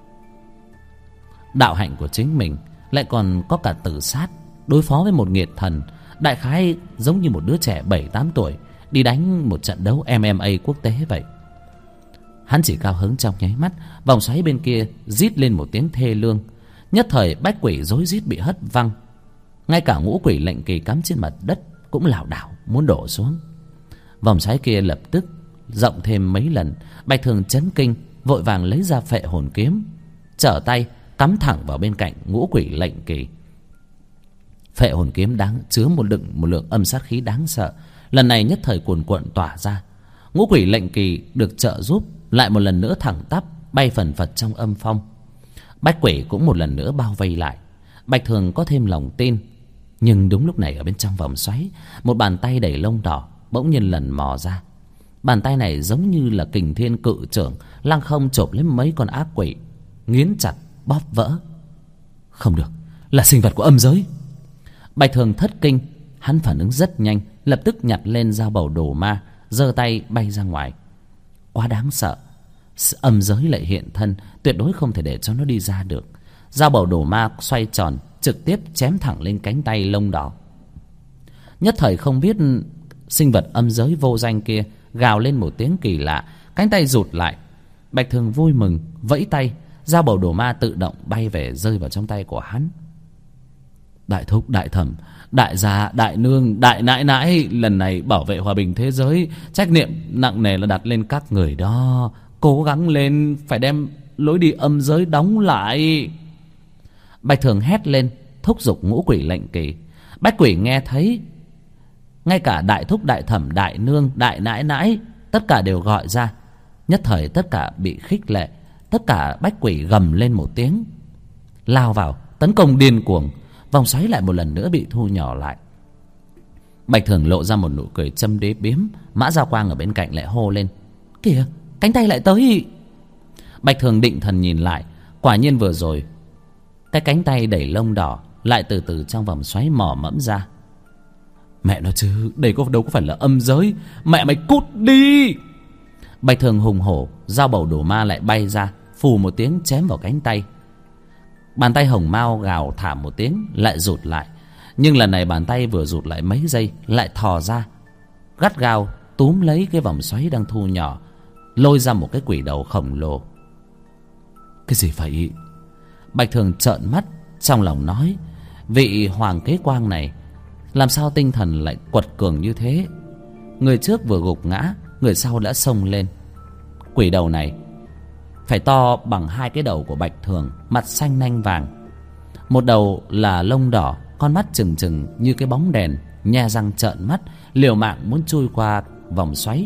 Đạo hạnh của chính mình lại còn có cả tử sát, đối phó với một nghiệt thần, đại khái giống như một đứa trẻ 7-8 tuổi đi đánh một trận đấu MMA quốc tế vậy. Hắn chỉ cao hứng trong nháy mắt, vòng xoáy bên kia rít lên một tiếng thê lương. Nhất thời bách quỷ rối rít bị hất văng, ngay cả ngũ quỷ lệnh kỳ cắm trên mặt đất cũng lảo đảo muốn đổ xuống. Vòng xoáy kia lập tức rộng thêm mấy lần. Bạch Thường chấn kinh, vội vàng lấy ra phệ hồn kiếm, trở tay cắm thẳng vào bên cạnh ngũ quỷ lệnh kỳ. Phệ hồn kiếm chứa một lượng âm sát khí đáng sợ, lần này nhất thời cuồn cuộn tỏa ra. Ngũ quỷ lệnh kỳ được trợ giúp, lại một lần nữa thẳng tắp bay phần phật trong âm phong. Bách quỷ cũng một lần nữa bao vây lại. Bạch Thường có thêm lòng tin. Nhưng đúng lúc này, ở bên trong vòng xoáy, một bàn tay đầy lông đỏ bỗng nhiên lần mò ra. Bàn tay này giống như là kình thiên cự trưởng lăng không chộp lấy mấy con ác quỷ, nghiến chặt bóp vỡ. Không được, là sinh vật của âm giới. Bạch Thường thất kinh, hắn phản ứng rất nhanh, lập tức nhặt lên dao bầu đồ ma, giơ tay bay ra ngoài. Quá đáng sợ, âm giới lại hiện thân, tuyệt đối không thể để cho nó đi ra được. Dao bầu đồ ma xoay tròn, trực tiếp chém thẳng lên cánh tay lông đỏ. Nhất thời không biết sinh vật âm giới vô danh kia gào lên một tiếng kỳ lạ, cánh tay rụt lại. Bạch Thường vui mừng vẫy tay, dao bầu đồ ma tự động bay về, rơi vào trong tay của hắn. Đại thúc, đại thẩm, đại gia, đại nương, đại nãi nãi, lần này bảo vệ hòa bình thế giới, trách nhiệm nặng nề là đặt lên các người đó. Cố gắng lên, phải đem lối đi âm giới đóng lại. Bạch Thường hét lên, thúc giục ngũ quỷ lệnh kỳ. Bách quỷ nghe thấy, ngay cả đại thúc, đại thẩm, đại nương, đại nãi nãi, tất cả đều gọi ra. Nhất thời tất cả bị khích lệ, tất cả bách quỷ gầm lên một tiếng, lao vào tấn công điên cuồng. Vòng xoáy lại một lần nữa bị thu nhỏ lại. Bạch Thường lộ ra một nụ cười châm đế biếm. Mã Giao Quang ở bên cạnh lại hô lên, kìa, cánh tay lại tới. Bạch Thường định thần nhìn lại, quả nhiên vừa rồi cái cánh tay đẩy lông đỏ lại từ từ trong vòng xoáy mò mẫm ra. Mẹ nó chứ, đây đâu có phải là âm giới. Mẹ mày cút đi. Bạch Thường hùng hổ, dao bầu đồ ma lại bay ra, phù một tiếng chém vào cánh tay. Bàn tay hồng mao gào thảm một tiếng, lại rụt lại. Nhưng lần này bàn tay vừa rụt lại mấy giây, lại thò ra, gắt gao túm lấy cái vòng xoáy đang thu nhỏ, lôi ra một cái quỷ đầu khổng lồ. Cái gì vậy? Bạch Thường trợn mắt, trong lòng nói, vị hoàng kế quang này làm sao tinh thần lại quật cường như thế? Người trước vừa gục ngã, người sau đã xông lên. Quỷ đầu này phải to bằng hai cái đầu của Bạch Thường, mặt xanh nanh vàng. Một đầu là lông đỏ, con mắt trừng trừng như cái bóng đèn, nhe răng trợn mắt, liều mạng muốn chui qua vòng xoáy.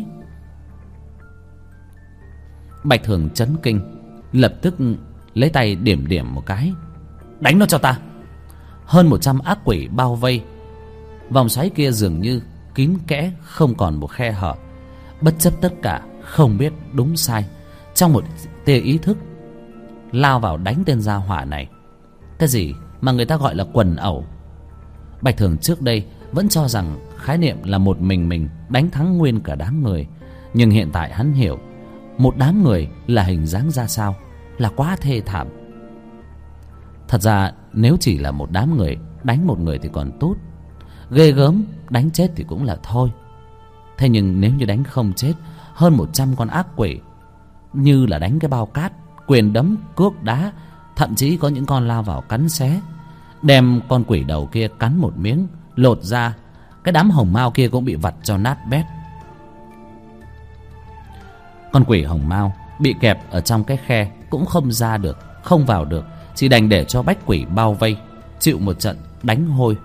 Bạch Thường chấn kinh, lập tức lấy tay điểm điểm một cái, đánh nó cho ta. Hơn 100 ác quỷ bao vây. Vòng xoáy kia dường như kín kẽ, không còn một khe hở. Bất chấp tất cả, không biết đúng sai, trong một tia ý thức lao vào đánh tên gia hỏa này. Cái gì mà người ta gọi là quần ẩu? Bạch Thường trước đây vẫn cho rằng khái niệm là một mình đánh thắng nguyên cả đám người. Nhưng hiện tại hắn hiểu, một đám người là hình dáng ra sao, là quá thê thảm. Thật ra nếu chỉ là một đám người đánh một người thì còn tốt, ghê gớm, đánh chết thì cũng là thôi. Thế nhưng nếu như đánh không chết hơn 100 con ác quỷ, như là đánh cái bao cát, quyền đấm, cước đá, thậm chí có những con lao vào cắn xé, đem con quỷ đầu kia cắn một miếng, lột ra, cái đám hồng mao kia cũng bị vặt cho nát bét. Con quỷ hồng mao bị kẹp ở trong cái khe cũng không ra được, không vào được, chỉ đành để cho bách quỷ bao vây, chịu một trận đánh hôi.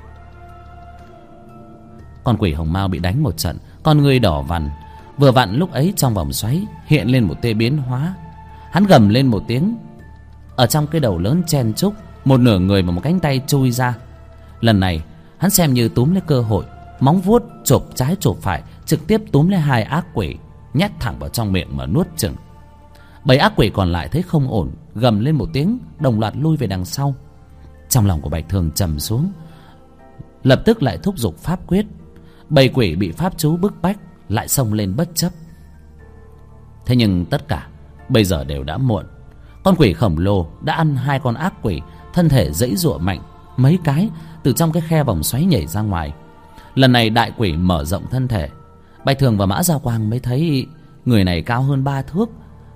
Con quỷ hồng mao bị đánh một trận, con người đỏ vằn. Vừa vặn lúc ấy trong vòng xoáy hiện lên một tia biến hóa. Hắn gầm lên một tiếng, ở trong cái đầu lớn chen chúc, một nửa người và một cánh tay chui ra. Lần này hắn xem như túm lấy cơ hội, móng vuốt chộp trái chộp phải, trực tiếp túm lấy hai ác quỷ, nhét thẳng vào trong miệng mà nuốt chửng. 7 ác quỷ còn lại thấy không ổn, gầm lên một tiếng, đồng loạt lui về đằng sau. Trong lòng của Bạch Thường trầm xuống, lập tức lại thúc giục pháp quyết. 7 quỷ bị pháp chú bức bách lại xông lên bất chấp. Thế nhưng tất cả bây giờ đều đã muộn. Con quỷ khổng lồ đã ăn hai con ác quỷ, thân thể giãy giụa mạnh mấy cái, từ trong cái khe vòng xoáy nhảy ra ngoài. Lần này đại quỷ mở rộng thân thể, Bạch Thường và Mã Giao Quang mới thấy người này cao hơn 3 thước,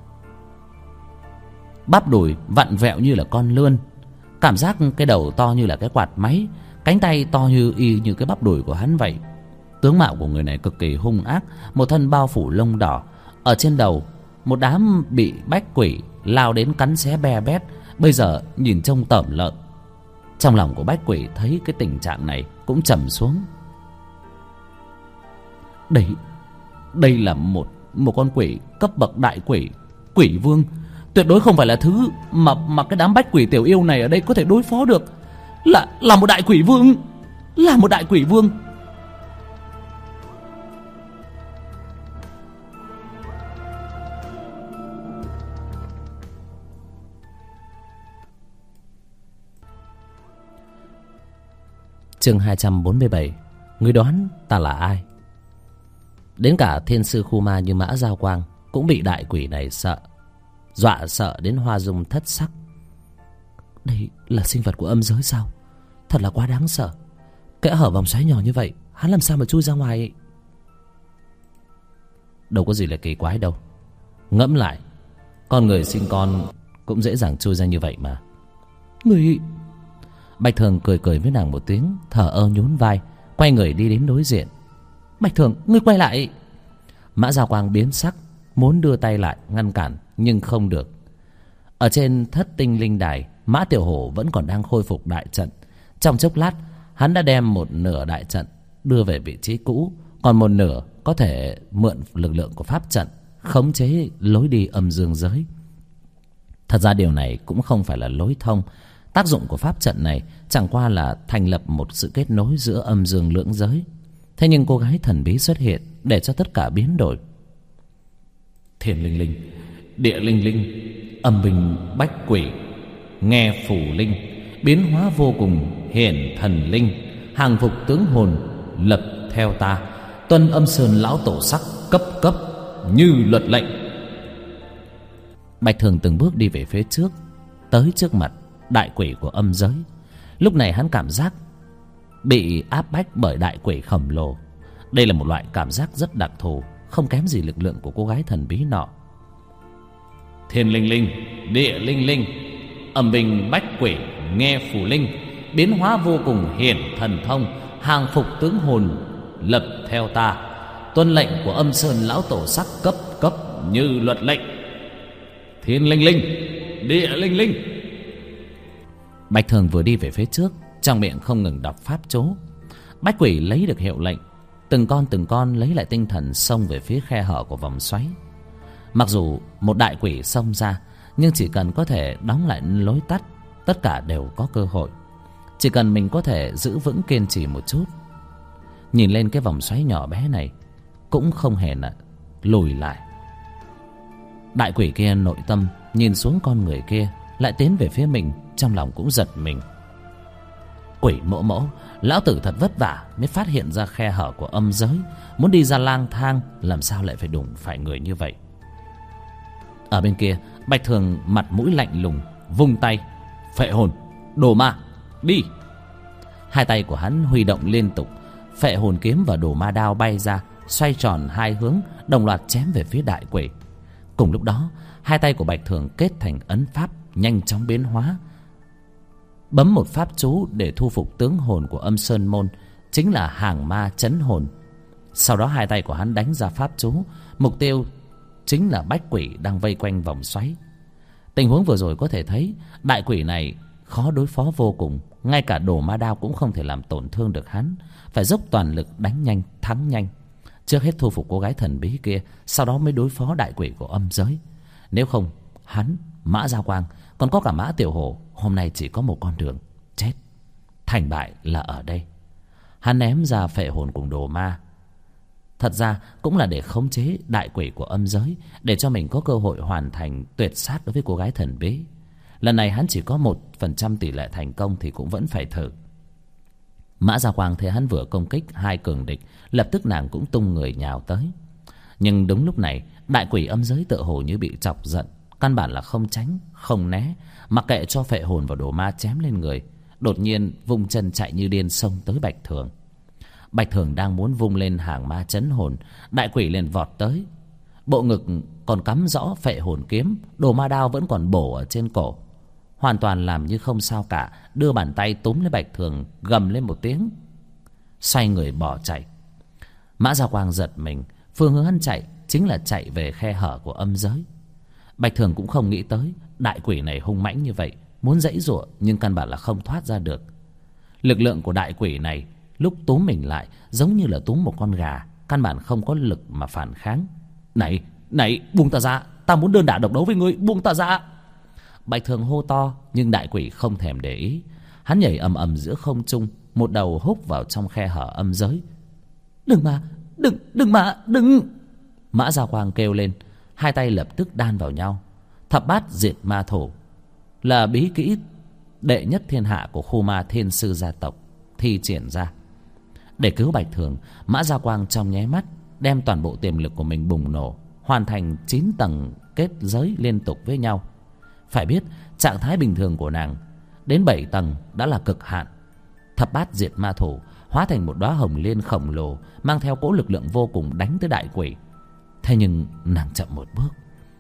bắp đùi vặn vẹo như là con lươn, cảm giác cái đầu to như là cái quạt máy, cánh tay to như y như cái bắp đùi của hắn vậy. Tướng mạo của người này cực kỳ hung ác, một thân bao phủ lông đỏ, ở trên đầu một đám bị bách quỷ lao đến cắn xé be bét, bây giờ nhìn trông tởm lợn. Trong lòng của bách quỷ thấy cái tình trạng này cũng trầm xuống. Đây là một con quỷ cấp bậc đại quỷ, quỷ vương, tuyệt đối không phải là thứ mà cái đám bách quỷ tiểu yêu này ở đây có thể đối phó được. Là một đại quỷ vương, là một đại quỷ vương. Chương 247. Ngươi đoán ta là ai? Đến cả thiên sư khu ma như Mã Giao Quang cũng bị đại quỷ này dọa sợ đến hoa dung thất sắc. Đây là sinh vật của âm giới sao? Thật là quá đáng sợ. Kẽ hở vòng xoáy nhỏ như vậy, hắn làm sao mà chui ra ngoài? Đâu có gì là kỳ quái đâu. Ngẫm lại, con người sinh con cũng dễ dàng chui ra như vậy mà. Người... Bạch Thường cười cười với nàng một tiếng, thở ơ nhún vai, quay người đi đến đối diện. Bạch Thường, ngươi quay lại! Mã Giao Quang biến sắc, muốn đưa tay lại ngăn cản nhưng không được. Ở trên thất tinh linh đài, Mã Tiểu Hổ vẫn còn đang khôi phục đại trận. Trong chốc lát, hắn đã đem một nửa đại trận đưa về vị trí cũ, còn một nửa có thể mượn lực lượng của pháp trận khống chế lối đi âm dương giới. Thật ra điều này cũng không phải là lối thông. Tác dụng của pháp trận này chẳng qua là thành lập một sự kết nối giữa âm dương lưỡng giới. Thế nhưng cô gái thần bí xuất hiện để cho tất cả biến đổi. Thiên linh linh, địa linh linh, âm binh bách quỷ, nghe phủ linh, biến hóa vô cùng, hiển thần linh, hàng phục tướng hồn, lập theo ta, tuân âm sơn lão tổ sắc, cấp cấp như luật lệnh. Bạch Thường từng bước đi về phía trước, tới trước mặt đại quỷ của âm giới. Lúc này hắn cảm giác bị áp bách bởi đại quỷ khổng lồ. Đây là một loại cảm giác rất đặc thù, không kém gì lực lượng của cô gái thần bí nọ. Thiên linh linh, địa linh linh, âm binh bách quỷ, nghe phủ linh, biến hóa vô cùng, hiển thần thông, hàng phục tướng hồn, lập theo ta, tuân lệnh của âm sơn lão tổ sắc, cấp cấp như luật lệnh. Thiên linh linh, địa linh linh. Bạch Thường vừa đi về phía trước, trong miệng không ngừng đọc pháp chú. Bách quỷ lấy được hiệu lệnh, từng con lấy lại tinh thần, xông về phía khe hở của vòng xoáy. Mặc dù một đại quỷ xông ra, nhưng chỉ cần có thể đóng lại lối tắt, tất cả đều có cơ hội. Chỉ cần mình có thể giữ vững kiên trì một chút. Nhìn lên cái vòng xoáy nhỏ bé này cũng không hề lùi lại. Đại quỷ kia nội tâm nhìn xuống con người kia lại tiến về phía mình, trong lòng cũng giật mình. Quỷ mỗ mỗ, lão tử thật vất vả mới phát hiện ra khe hở của âm giới, muốn đi ra lang thang làm sao lại phải đụng phải người như vậy. Ở bên kia, Bạch Thường mặt mũi lạnh lùng, vung tay, Phệ hồn, đồ ma, đi. Hai tay của hắn huy động liên tục, phệ hồn kiếm và đồ ma đao bay ra, xoay tròn hai hướng, đồng loạt chém về phía đại quỷ. Cùng lúc đó, hai tay của Bạch Thường kết thành ấn pháp, nhanh chóng biến hóa, bấm một pháp chú để thu phục tướng hồn của Âm Sơn Môn, chính là hàng ma chấn hồn. Sau đó hai tay của hắn đánh ra pháp chú, mục tiêu chính là bách quỷ đang vây quanh vòng xoáy. Tình huống vừa rồi có thể thấy đại quỷ này khó đối phó vô cùng, ngay cả đồ ma đao cũng không thể làm tổn thương được hắn. Phải dốc toàn lực đánh nhanh thắng nhanh, trước hết thu phục cô gái thần bí kia, sau đó mới đối phó đại quỷ của âm giới. Nếu không, hắn, Mã Gia Quang, còn có cả Mã Tiểu Hổ, hôm nay chỉ có một con đường chết. Thành bại là ở đây. Hắn ném ra phệ hồn cùng đồ ma, thật ra cũng là để khống chế đại quỷ của âm giới, để cho mình có cơ hội hoàn thành tuyệt sát đối với cô gái thần bí. Lần này hắn chỉ có 1% tỷ lệ thành công thì cũng vẫn phải thử. Mã Gia Quang thấy hắn vừa công kích hai cường địch, lập tức nàng cũng tung người nhào tới. Nhưng đúng lúc này, đại quỷ âm giới tựa hồ như bị chọc giận, căn bản là không tránh không né, mặc kệ cho phệ hồn và đồ ma chém lên người, đột nhiên vung chân chạy như điên xông tới Bạch Thường. Bạch Thường đang muốn vung lên hàng ma chấn hồn, đại quỷ liền vọt tới, bộ ngực còn cắm rõ phệ hồn kiếm, đồ ma đao vẫn còn bổ ở trên cổ, hoàn toàn làm như không sao cả, đưa bàn tay túm lấy Bạch Thường, gầm lên một tiếng, xoay người bỏ chạy. Mã Gia Quang giật mình, phương hướng hắn chạy chính là chạy về khe hở của âm giới. Bạch Thường cũng không nghĩ tới đại quỷ này hung mãnh như vậy, muốn giãy giụa nhưng căn bản là không thoát ra được. Lực lượng của đại quỷ này lúc túm mình lại giống như là túm một con gà, căn bản không có lực mà phản kháng. Này, buông ta ra, ta muốn đơn đả độc đấu với ngươi, buông ta ra. Bạch Thường hô to, nhưng đại quỷ không thèm để ý. Hắn nhảy ầm ầm giữa không trung, một đầu húc vào trong khe hở âm giới. Đừng mà. Mã Gia Quang kêu lên, hai tay lập tức đan vào nhau. Thập bát diệt ma thủ là bí kỹ đệ nhất thiên hạ của khu ma thiên sư gia tộc thi triển ra để cứu Bạch Thường. Mã Gia Quang trong nháy mắt đem toàn bộ tiềm lực của mình bùng nổ, hoàn thành 9 tầng kết giới liên tục với nhau. Phải biết trạng thái bình thường của nàng đến 7 tầng đã là cực hạn. Thập bát diệt ma thủ hóa thành một đóa hồng liên khổng lồ, mang theo cỗ lực lượng vô cùng đánh tới đại quỷ. Thế nhưng nàng chậm một bước.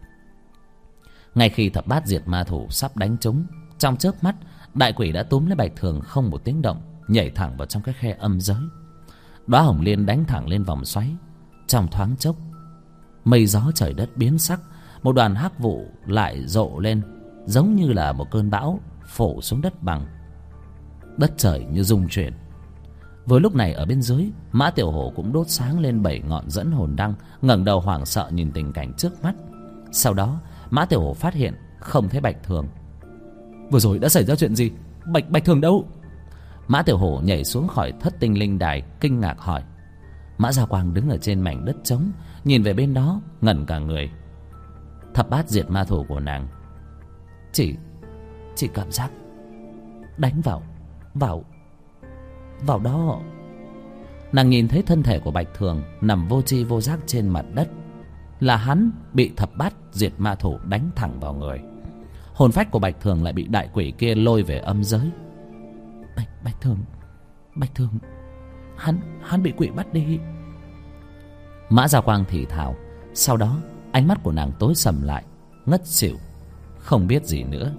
Ngay khi thập bát diệt ma thủ sắp đánh trúng, trong chớp mắt đại quỷ đã túm lấy Bạch Thường không một tiếng động, nhảy thẳng vào trong cái khe âm giới. Đóa hồng liên đánh thẳng lên vòng xoáy. Trong thoáng chốc, mây gió trời đất biến sắc, một đoàn hắc vụ lại rộ lên, giống như là một cơn bão phổ xuống đất bằng. Đất trời như rung chuyển. Vừa lúc này ở bên dưới, Mã Tiểu Hổ cũng đốt sáng lên 7 ngọn dẫn hồn đăng, ngẩng đầu hoảng sợ nhìn tình cảnh trước mắt. Sau đó Mã Tiểu Hổ phát hiện không thấy Bạch Thường. Vừa rồi đã xảy ra chuyện gì? Bạch Thường đâu? Mã Tiểu Hổ nhảy xuống khỏi thất tinh linh đài, kinh ngạc hỏi. Mã Gia Quang đứng ở trên mảnh đất trống, nhìn về bên đó ngẩn cả người. Thập bát diệt ma thủ của nàng chỉ cảm giác đánh vào đó. Nàng nhìn thấy thân thể của Bạch Thường nằm vô tri vô giác trên mặt đất, là hắn bị thập bát diệt ma thủ đánh thẳng vào người. Hồn phách của Bạch Thường lại bị đại quỷ kia lôi về âm giới. Bạch Thường, hắn bị quỷ bắt đi. Mã Gia Quang thì thào. Sau đó ánh mắt của nàng tối sầm lại, ngất xỉu, không biết gì nữa.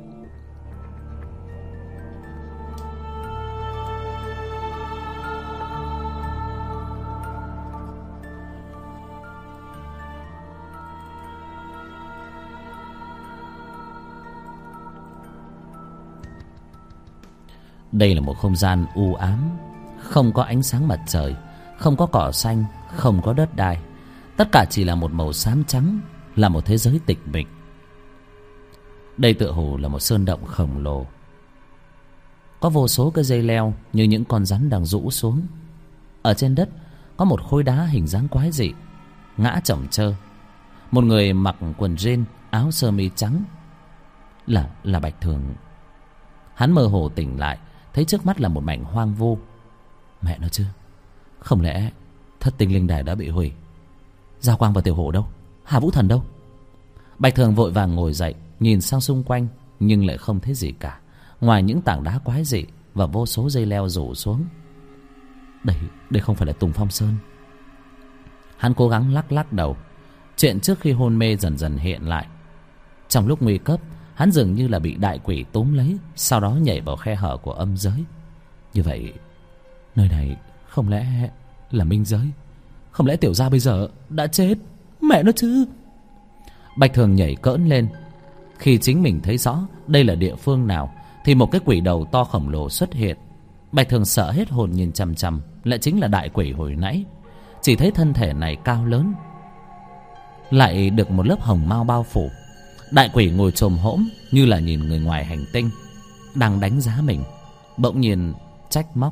Đây là một không gian u ám, không có ánh sáng mặt trời, không có cỏ xanh, không có đất đai. Tất cả chỉ là một màu xám trắng, là một thế giới tịch mịch. Đây tựa hồ là một sơn động khổng lồ, có vô số cái dây leo như những con rắn đang rũ xuống. Ở trên đất có một khối đá hình dáng quái dị ngã chồng chơ. Một người mặc quần jean, áo sơ mi trắng, là Bạch Thường. Hắn mơ hồ tỉnh lại, thấy trước mắt là một mảnh hoang vu. Mẹ nó chứ, không lẽ thất tinh linh đài đã bị hủy? Gia Quang và Tiểu Hổ đâu? Hà Vũ Thần đâu? Bạch Thường vội vàng ngồi dậy, nhìn sang xung quanh nhưng lại không thấy gì cả. ngoài những tảng đá quái dị và vô số dây leo rủ xuống. Đây không phải là Tùng Phong Sơn. Hắn cố gắng lắc đầu. Chuyện trước khi hôn mê dần dần hiện lại. Trong lúc nguy cấp, hắn dường như là bị đại quỷ túm lấy, sau đó nhảy vào khe hở của âm giới. Như vậy, nơi này không lẽ là minh giới? Không lẽ Tiểu Gia bây giờ đã chết? Mẹ nó chứ! Bạch Thường nhảy cỡn lên. Khi chính mình thấy rõ đây là địa phương nào, thì một cái quỷ đầu to khổng lồ xuất hiện. Bạch Thường sợ hết hồn nhìn chằm chằm, lại chính là đại quỷ hồi nãy. Chỉ thấy thân thể này cao lớn, lại được một lớp hồng mao bao phủ. Đại quỷ ngồi chồm hỗn như là nhìn người ngoài hành tinh đang đánh giá mình. Bỗng nhiên trách móc: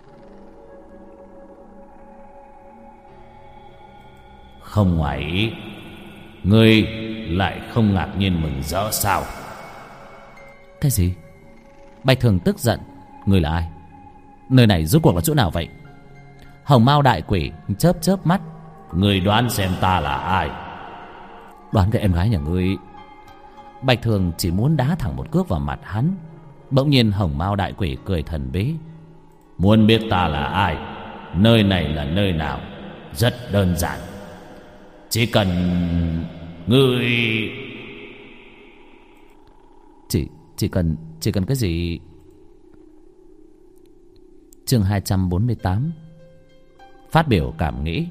Không ngoài ý, ngươi lại không ngạc nhiên mừng rỡ sao? Cái gì? Bạch Thường tức giận: Ngươi là ai? Nơi này rốt cuộc là chỗ nào vậy? Hồng mao đại quỷ chớp mắt: Ngươi đoán xem ta là ai? Đoán cái em gái nhà ngươi. Bạch Thường chỉ muốn đá thẳng một cước vào mặt hắn. Bỗng nhiên hồng mao đại quỷ cười thần bí: Muốn biết ta là ai, nơi này là nơi nào? Rất đơn giản. Chỉ cần ngươi... Chỉ cần cái gì? Chương 248. Phát biểu cảm nghĩ.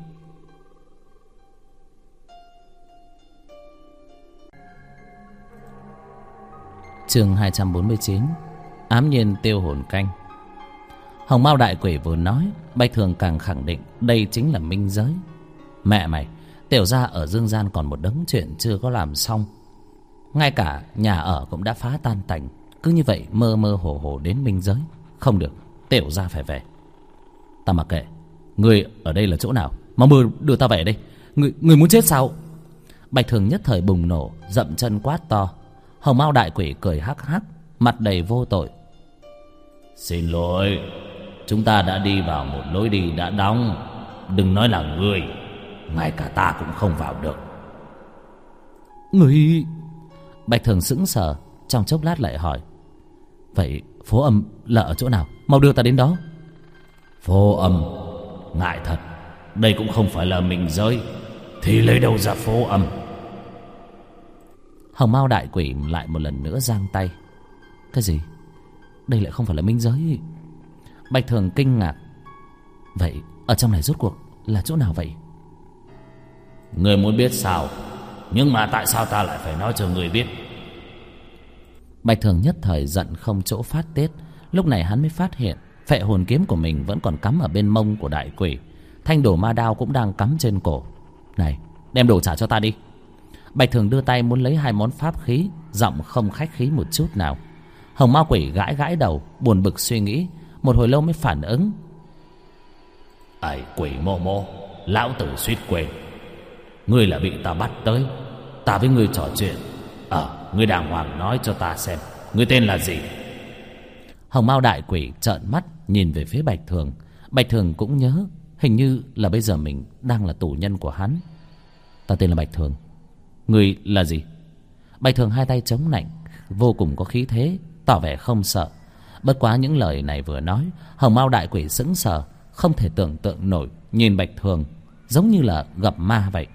Chương 249. Ám nhiên tiêu hồn canh. Hồng mao đại quỷ vừa nói, Bạch Thường càng khẳng định đây chính là minh giới. Mẹ mày, Tiểu Gia ở dương gian còn một đống chuyện chưa có làm xong. Ngay cả nhà ở cũng đã phá tan tành. Cứ như vậy mơ mơ hồ hồ đến minh giới. Không được, Tiểu Gia phải về. Ta mặc kệ. Ngươi ở đây là chỗ nào? Mau đưa ta về đây. Ngươi muốn chết sao? Bạch Thường nhất thời bùng nổ, dậm chân quát to. Hồng mao đại quỷ cười hắc hắc, mặt đầy vô tội: Xin lỗi, chúng ta đã đi vào một lối đi đã đóng. Đừng nói là ngươi, ngay cả ta cũng không vào được. Ngươi... Bạch Thường sững sờ, trong chốc lát lại hỏi: Vậy phố âm là ở chỗ nào? Mau đưa ta đến đó. Phố âm? Ngại thật, đây cũng không phải là minh giới, thì lấy đâu ra phố âm? Hồng mao đại quỷ lại một lần nữa giang tay: Cái gì? Đây lại không phải là minh giới? Bạch Thường kinh ngạc: Vậy ở trong này rốt cuộc là chỗ nào vậy? Ngươi muốn biết sao? Nhưng mà tại sao ta lại phải nói cho ngươi biết? Bạch Thường nhất thời giận không chỗ phát tiết. Lúc này hắn mới phát hiện phệ hồn kiếm của mình vẫn còn cắm ở bên mông của đại quỷ. Thanh đồ ma đao cũng đang cắm trên cổ. Này, đem đồ trả cho ta đi. Bạch Thường đưa tay muốn lấy hai món pháp khí, giọng không khách khí một chút nào. Hồng ma quỷ gãi đầu, buồn bực suy nghĩ. Một hồi lâu mới phản ứng: Ai quỷ mô mô, lão tử suýt quên. Ngươi là bị ta bắt tới. Ta với ngươi trò chuyện. Ngươi đàng hoàng nói cho ta xem, ngươi tên là gì? Hồng mao đại quỷ trợn mắt nhìn về phía Bạch Thường. Bạch Thường cũng nhớ, hình như là bây giờ mình đang là tù nhân của hắn. Ta tên là Bạch Thường. Ngươi là gì? Bạch Thường hai tay chống nạnh, vô cùng có khí thế, tỏ vẻ không sợ. Bất quá những lời này vừa nói, Hồng mao đại quỷ sững sờ, không thể tưởng tượng nổi, nhìn Bạch Thường giống như là gặp ma vậy.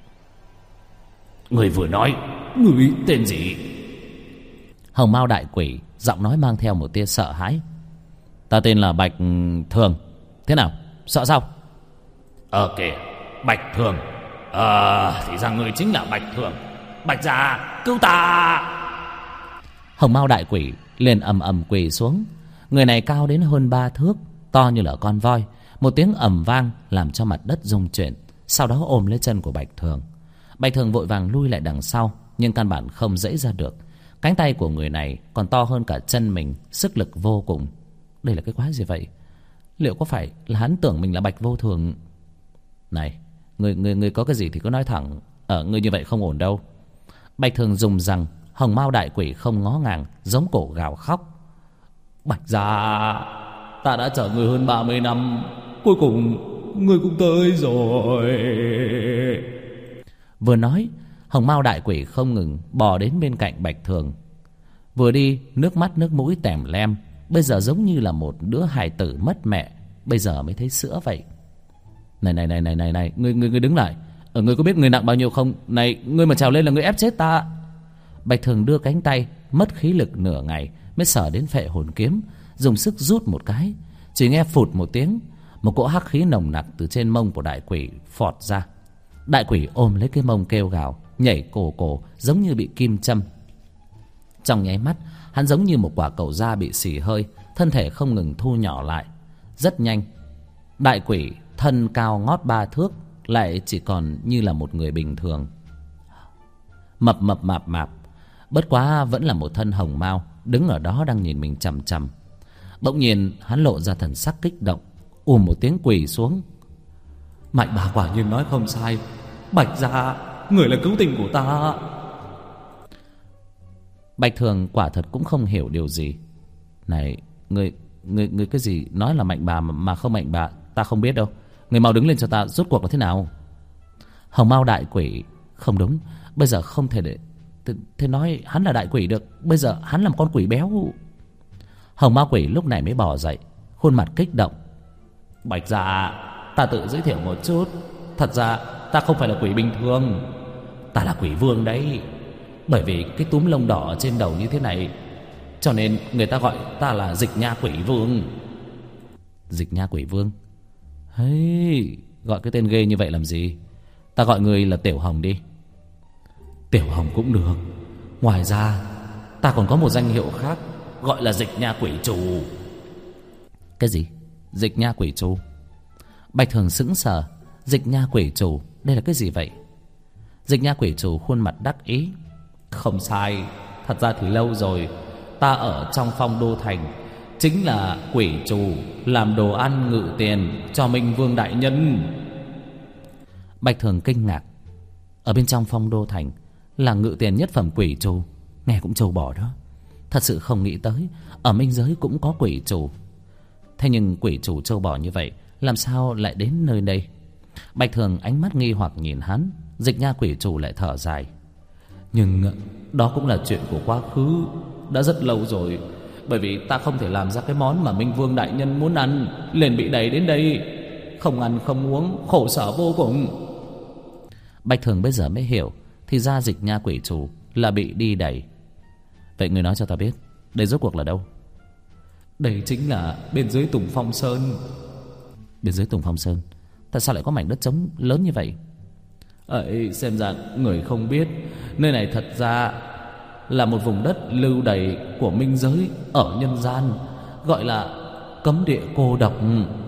Người vừa nói, người tên gì? Hồng mao đại quỷ giọng nói mang theo một tia sợ hãi: Ta tên là Bạch Thường. Thế nào, sợ sao? Kìa, Bạch Thường. Thì ra người chính là Bạch Thường. Bạch gia, cứu ta! Hồng mao đại quỷ liền ầm ầm quỳ xuống. Người này cao đến hơn 3 thước, to như là con voi. Một tiếng ầm vang làm cho mặt đất rung chuyển, sau đó ôm lấy chân của Bạch Thường. Bạch Thường vội vàng lui lại đằng sau, nhưng căn bản không dễ ra được. Cánh tay của người này còn to hơn cả chân mình, sức lực vô cùng. Đây là cái quái gì vậy? Liệu có phải là hắn tưởng mình là Bạch Vô Thường? Này, người có cái gì thì cứ nói thẳng. Người như vậy không ổn đâu. Bạch Thường dùng rằng. Hồng mao đại quỷ không ngó ngàng, giống cổ gào khóc: Bạch gia, ta đã chờ người hơn 30 năm, cuối cùng người cũng tới rồi. Vừa nói, Hồng mao đại quỷ không ngừng bò đến bên cạnh Bạch Thường. Vừa đi nước mắt nước mũi tèm lem, bây giờ giống như là một đứa hài tử mất mẹ, bây giờ mới thấy sữa vậy. Này, ngươi đứng lại. Ngươi có biết người nặng bao nhiêu không? Này, ngươi mà trèo lên là ngươi ép chết ta. Bạch Thường đưa cánh tay, mất khí lực nửa ngày mới sờ đến phệ hồn kiếm, dùng sức rút một cái, chỉ nghe phụt một tiếng, một cỗ hắc khí nồng nặc từ trên mông của đại quỷ phọt ra. Đại quỷ ôm lấy cái mông kêu gào, nhảy cổ giống như bị kim châm. Trong nháy mắt, hắn giống như một quả cầu da bị xì hơi, thân thể không ngừng thu nhỏ lại. Rất nhanh, đại quỷ thân cao ngót 3 thước lại chỉ còn như là một người bình thường, mập mạp, bất quá vẫn là một thân hồng mao, đứng ở đó đang nhìn mình chằm chằm. Bỗng nhiên hắn lộ ra thần sắc kích động, một tiếng quỳ xuống. Mạnh bà quả nhiên nói không sai, Bạch gia, người là cứu tình của ta. Bạch Thường quả thật cũng không hiểu điều gì. Này, người cái gì nói là mạnh bà mà không mạnh bà, ta không biết đâu. Người mau đứng lên cho ta, rốt cuộc là thế nào? Hồng Mao đại quỷ, không đúng, bây giờ không thể để thế nói hắn là đại quỷ được, bây giờ hắn là một con quỷ béo. Hồng Mao quỷ lúc này mới bò dậy, khuôn mặt kích động. Bạch gia, ta tự giới thiệu một chút, thật ra ta không phải là quỷ bình thường, ta là quỷ vương đấy. Bởi vì cái túm lông đỏ trên đầu như thế này, cho nên người ta gọi ta là Dịch Nha Quỷ Vương. Dịch Nha Quỷ Vương? Hey, gọi cái tên ghê như vậy làm gì? Ta gọi người là Tiểu Hồng đi. Tiểu Hồng cũng được. Ngoài ra ta còn có một danh hiệu khác, gọi là Dịch Nha Quỷ Trù. Cái gì? Dịch Nha Quỷ Trù? Bạch Thường sững sờ. Dịch Nha Quỷ Trù, đây là cái gì vậy? Dịch Nha Quỷ Trù khuôn mặt đắc ý. Không sai, thật ra thì lâu rồi ta ở trong Phong Đô Thành chính là quỷ trù, làm đồ ăn ngự tiền cho Minh Vương đại nhân. Bạch Thường kinh ngạc. Ở bên trong Phong Đô Thành là ngự tiền nhất phẩm quỷ trù, nghe cũng trâu bò đó. Thật sự không nghĩ tới ở minh giới cũng có quỷ trù. Thế nhưng quỷ trù trâu bò như vậy, làm sao lại đến nơi đây? Bạch Thường ánh mắt nghi hoặc nhìn hắn. Dịch Nha Quỷ Trù lại thở dài. Nhưng đó cũng là chuyện của quá khứ, đã rất lâu rồi. Bởi vì ta không thể làm ra cái món mà Minh Vương đại nhân muốn ăn, liền bị đẩy đến đây. Không ăn không uống, khổ sở vô cùng. Bạch Thường bây giờ mới hiểu, thì ra Dịch Nha Quỷ Trù là bị đi đẩy. Vậy người nói cho ta biết, đây rốt cuộc là đâu? Đây chính là bên dưới Tùng Phong Sơn. Bên dưới Tùng Phong Sơn? Tại sao lại có mảnh đất trống lớn như vậy? Ấy, xem ra người không biết, nơi này thật ra là một vùng đất lưu đày của minh giới ở nhân gian, gọi là cấm địa cô độc.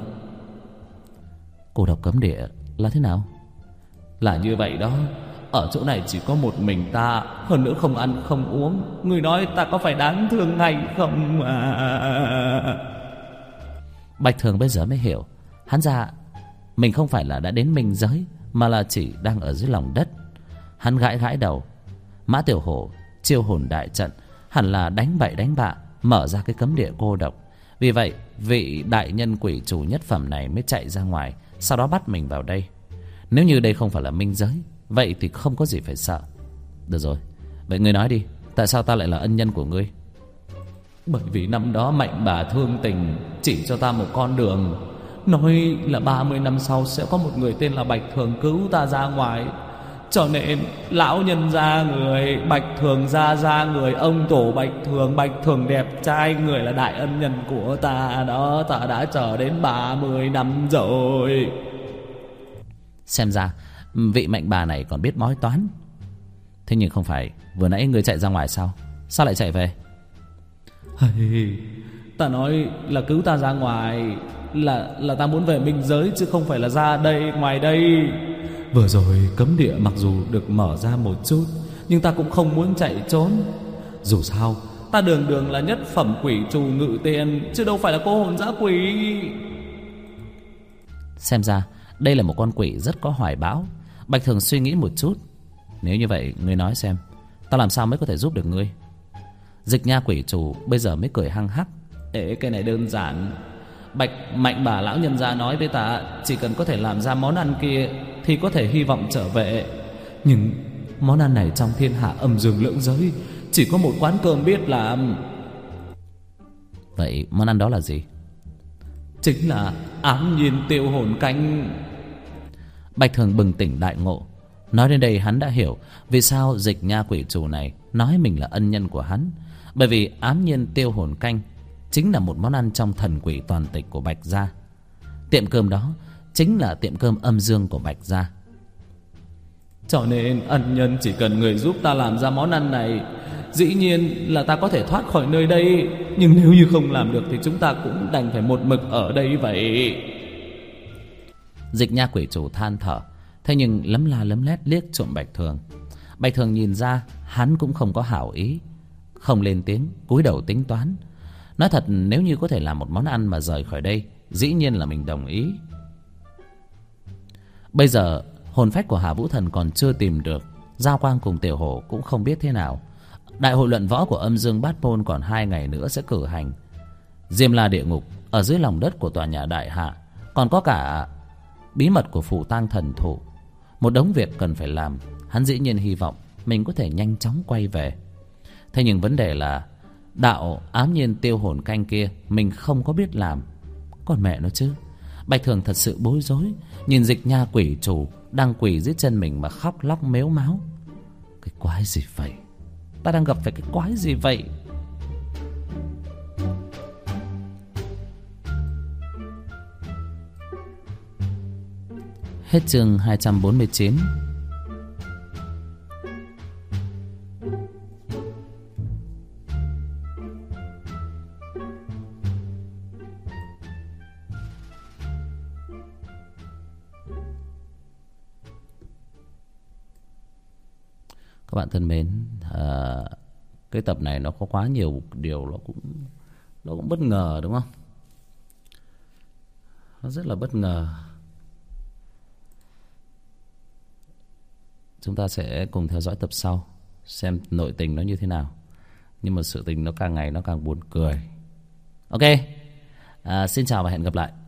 Cô độc cấm địa là thế nào? Là như vậy đó. Ở chỗ này chỉ có một mình ta, hơn nữa không ăn không uống. Người nói ta có phải đáng thương hay không mà? Bạch Thường bây giờ mới hiểu, hắn ra mình không phải là đã đến minh giới, mà là chỉ đang ở dưới lòng đất. Hắn gãi đầu. Mã Tiểu Hổ chiêu hồn đại trận hẳn là đánh bậy đánh bạ, mở ra cái cấm địa cô độc. Vì vậy vị đại nhân quỷ chủ nhất phẩm này mới chạy ra ngoài, sau đó bắt mình vào đây. Nếu như đây không phải là minh giới, vậy thì không có gì phải sợ. Được rồi, vậy ngươi nói đi, tại sao ta lại là ân nhân của ngươi? Bởi vì năm đó Mạnh bà thương tình chỉ cho ta một con đường, nói là 30 năm sau sẽ có một người tên là Bạch Thường cứu ta ra ngoài. Cho nên lão nhân ra người, Bạch Thường ra người, ông tổ Bạch Thường đẹp trai, người là đại ân nhân của ta đó. Ta đã chờ đến 30 năm rồi. Xem ra vị Mạnh bà này còn biết bói toán. Thế nhưng không phải vừa nãy ngươi chạy ra ngoài sao? Sao lại chạy về? Ta nói là cứu ta ra ngoài, là ta muốn về minh giới, chứ không phải là ra đây ngoài đây. Vừa rồi cấm địa mặc dù được mở ra một chút, nhưng ta cũng không muốn chạy trốn. Dù sao ta đường là nhất phẩm quỷ trù ngự tiền, chứ đâu phải là cô hồn dã quỷ. Xem ra đây là một con quỷ rất có hoài bão. Bạch Thường suy nghĩ một chút. Nếu như vậy ngươi nói xem, ta làm sao mới có thể giúp được ngươi? Dịch Nha Quỷ Trù bây giờ mới cười hăng hắc. Ê, cái này đơn giản. Mạnh bà lão nhân gia nói với ta, chỉ cần có thể làm ra món ăn kia thì có thể hy vọng trở về. Nhưng món ăn này trong thiên hạ âm dương lưỡng giới chỉ có một quán cơm biết làm. Vậy món ăn đó là gì? Chính là ám nhiên tiêu hồn canh. Bạch Thường bừng tỉnh đại ngộ. Nói đến đây hắn đã hiểu vì sao Dịch Nha quỷ chủ này nói mình là ân nhân của hắn. Bởi vì ám nhiên tiêu hồn canh chính là một món ăn trong thần quỷ toàn tịch của Bạch gia. Tiệm cơm đó chính là tiệm cơm âm dương của Bạch gia. Cho nên ân nhân chỉ cần người giúp ta làm ra món ăn này, dĩ nhiên là ta có thể thoát khỏi nơi đây. Nhưng nếu như không làm được thì chúng ta cũng đành phải một mực ở đây vậy. Dịch Nha quỷ chủ than thở. Thế nhưng lấm la lấm lét liếc trộm Bạch Thường. Bạch Thường nhìn ra hắn cũng không có hảo ý, không lên tiếng, cúi đầu tính toán. Nói thật, nếu như có thể làm một món ăn mà rời khỏi đây, dĩ nhiên là mình đồng ý. Bây giờ hồn phách của Hà Vũ Thần còn chưa tìm được, Giao Quang cùng Tiểu Hổ cũng không biết thế nào. Đại hội luận võ của âm dương bát môn còn 2 ngày nữa sẽ cử hành. Diêm La địa ngục ở dưới lòng đất của tòa nhà Đại Hạ, còn có cả bí mật của phủ tang thần thụ. Một đống việc cần phải làm. Hắn dĩ nhiên hy vọng mình có thể nhanh chóng quay về. Thế nhưng vấn đề là đạo ám nhiên tiêu hồn canh kia mình không có biết làm. Còn mẹ nó chứ. Bạch Thường thật sự bối rối, nhìn Dịch Nha quỷ chủ đang quỳ dưới chân mình mà khóc lóc mếu máo. Cái quái gì vậy? Ta đang gặp phải cái quái gì vậy? Hết chương 249. Các bạn thân mến, cái tập này nó có quá nhiều điều nó cũng bất ngờ, đúng không? Nó rất là bất ngờ. Chúng ta sẽ cùng theo dõi tập sau, xem nội tình nó như thế nào. Nhưng mà sự tình nó càng ngày nó càng buồn cười. Ok, xin chào và hẹn gặp lại.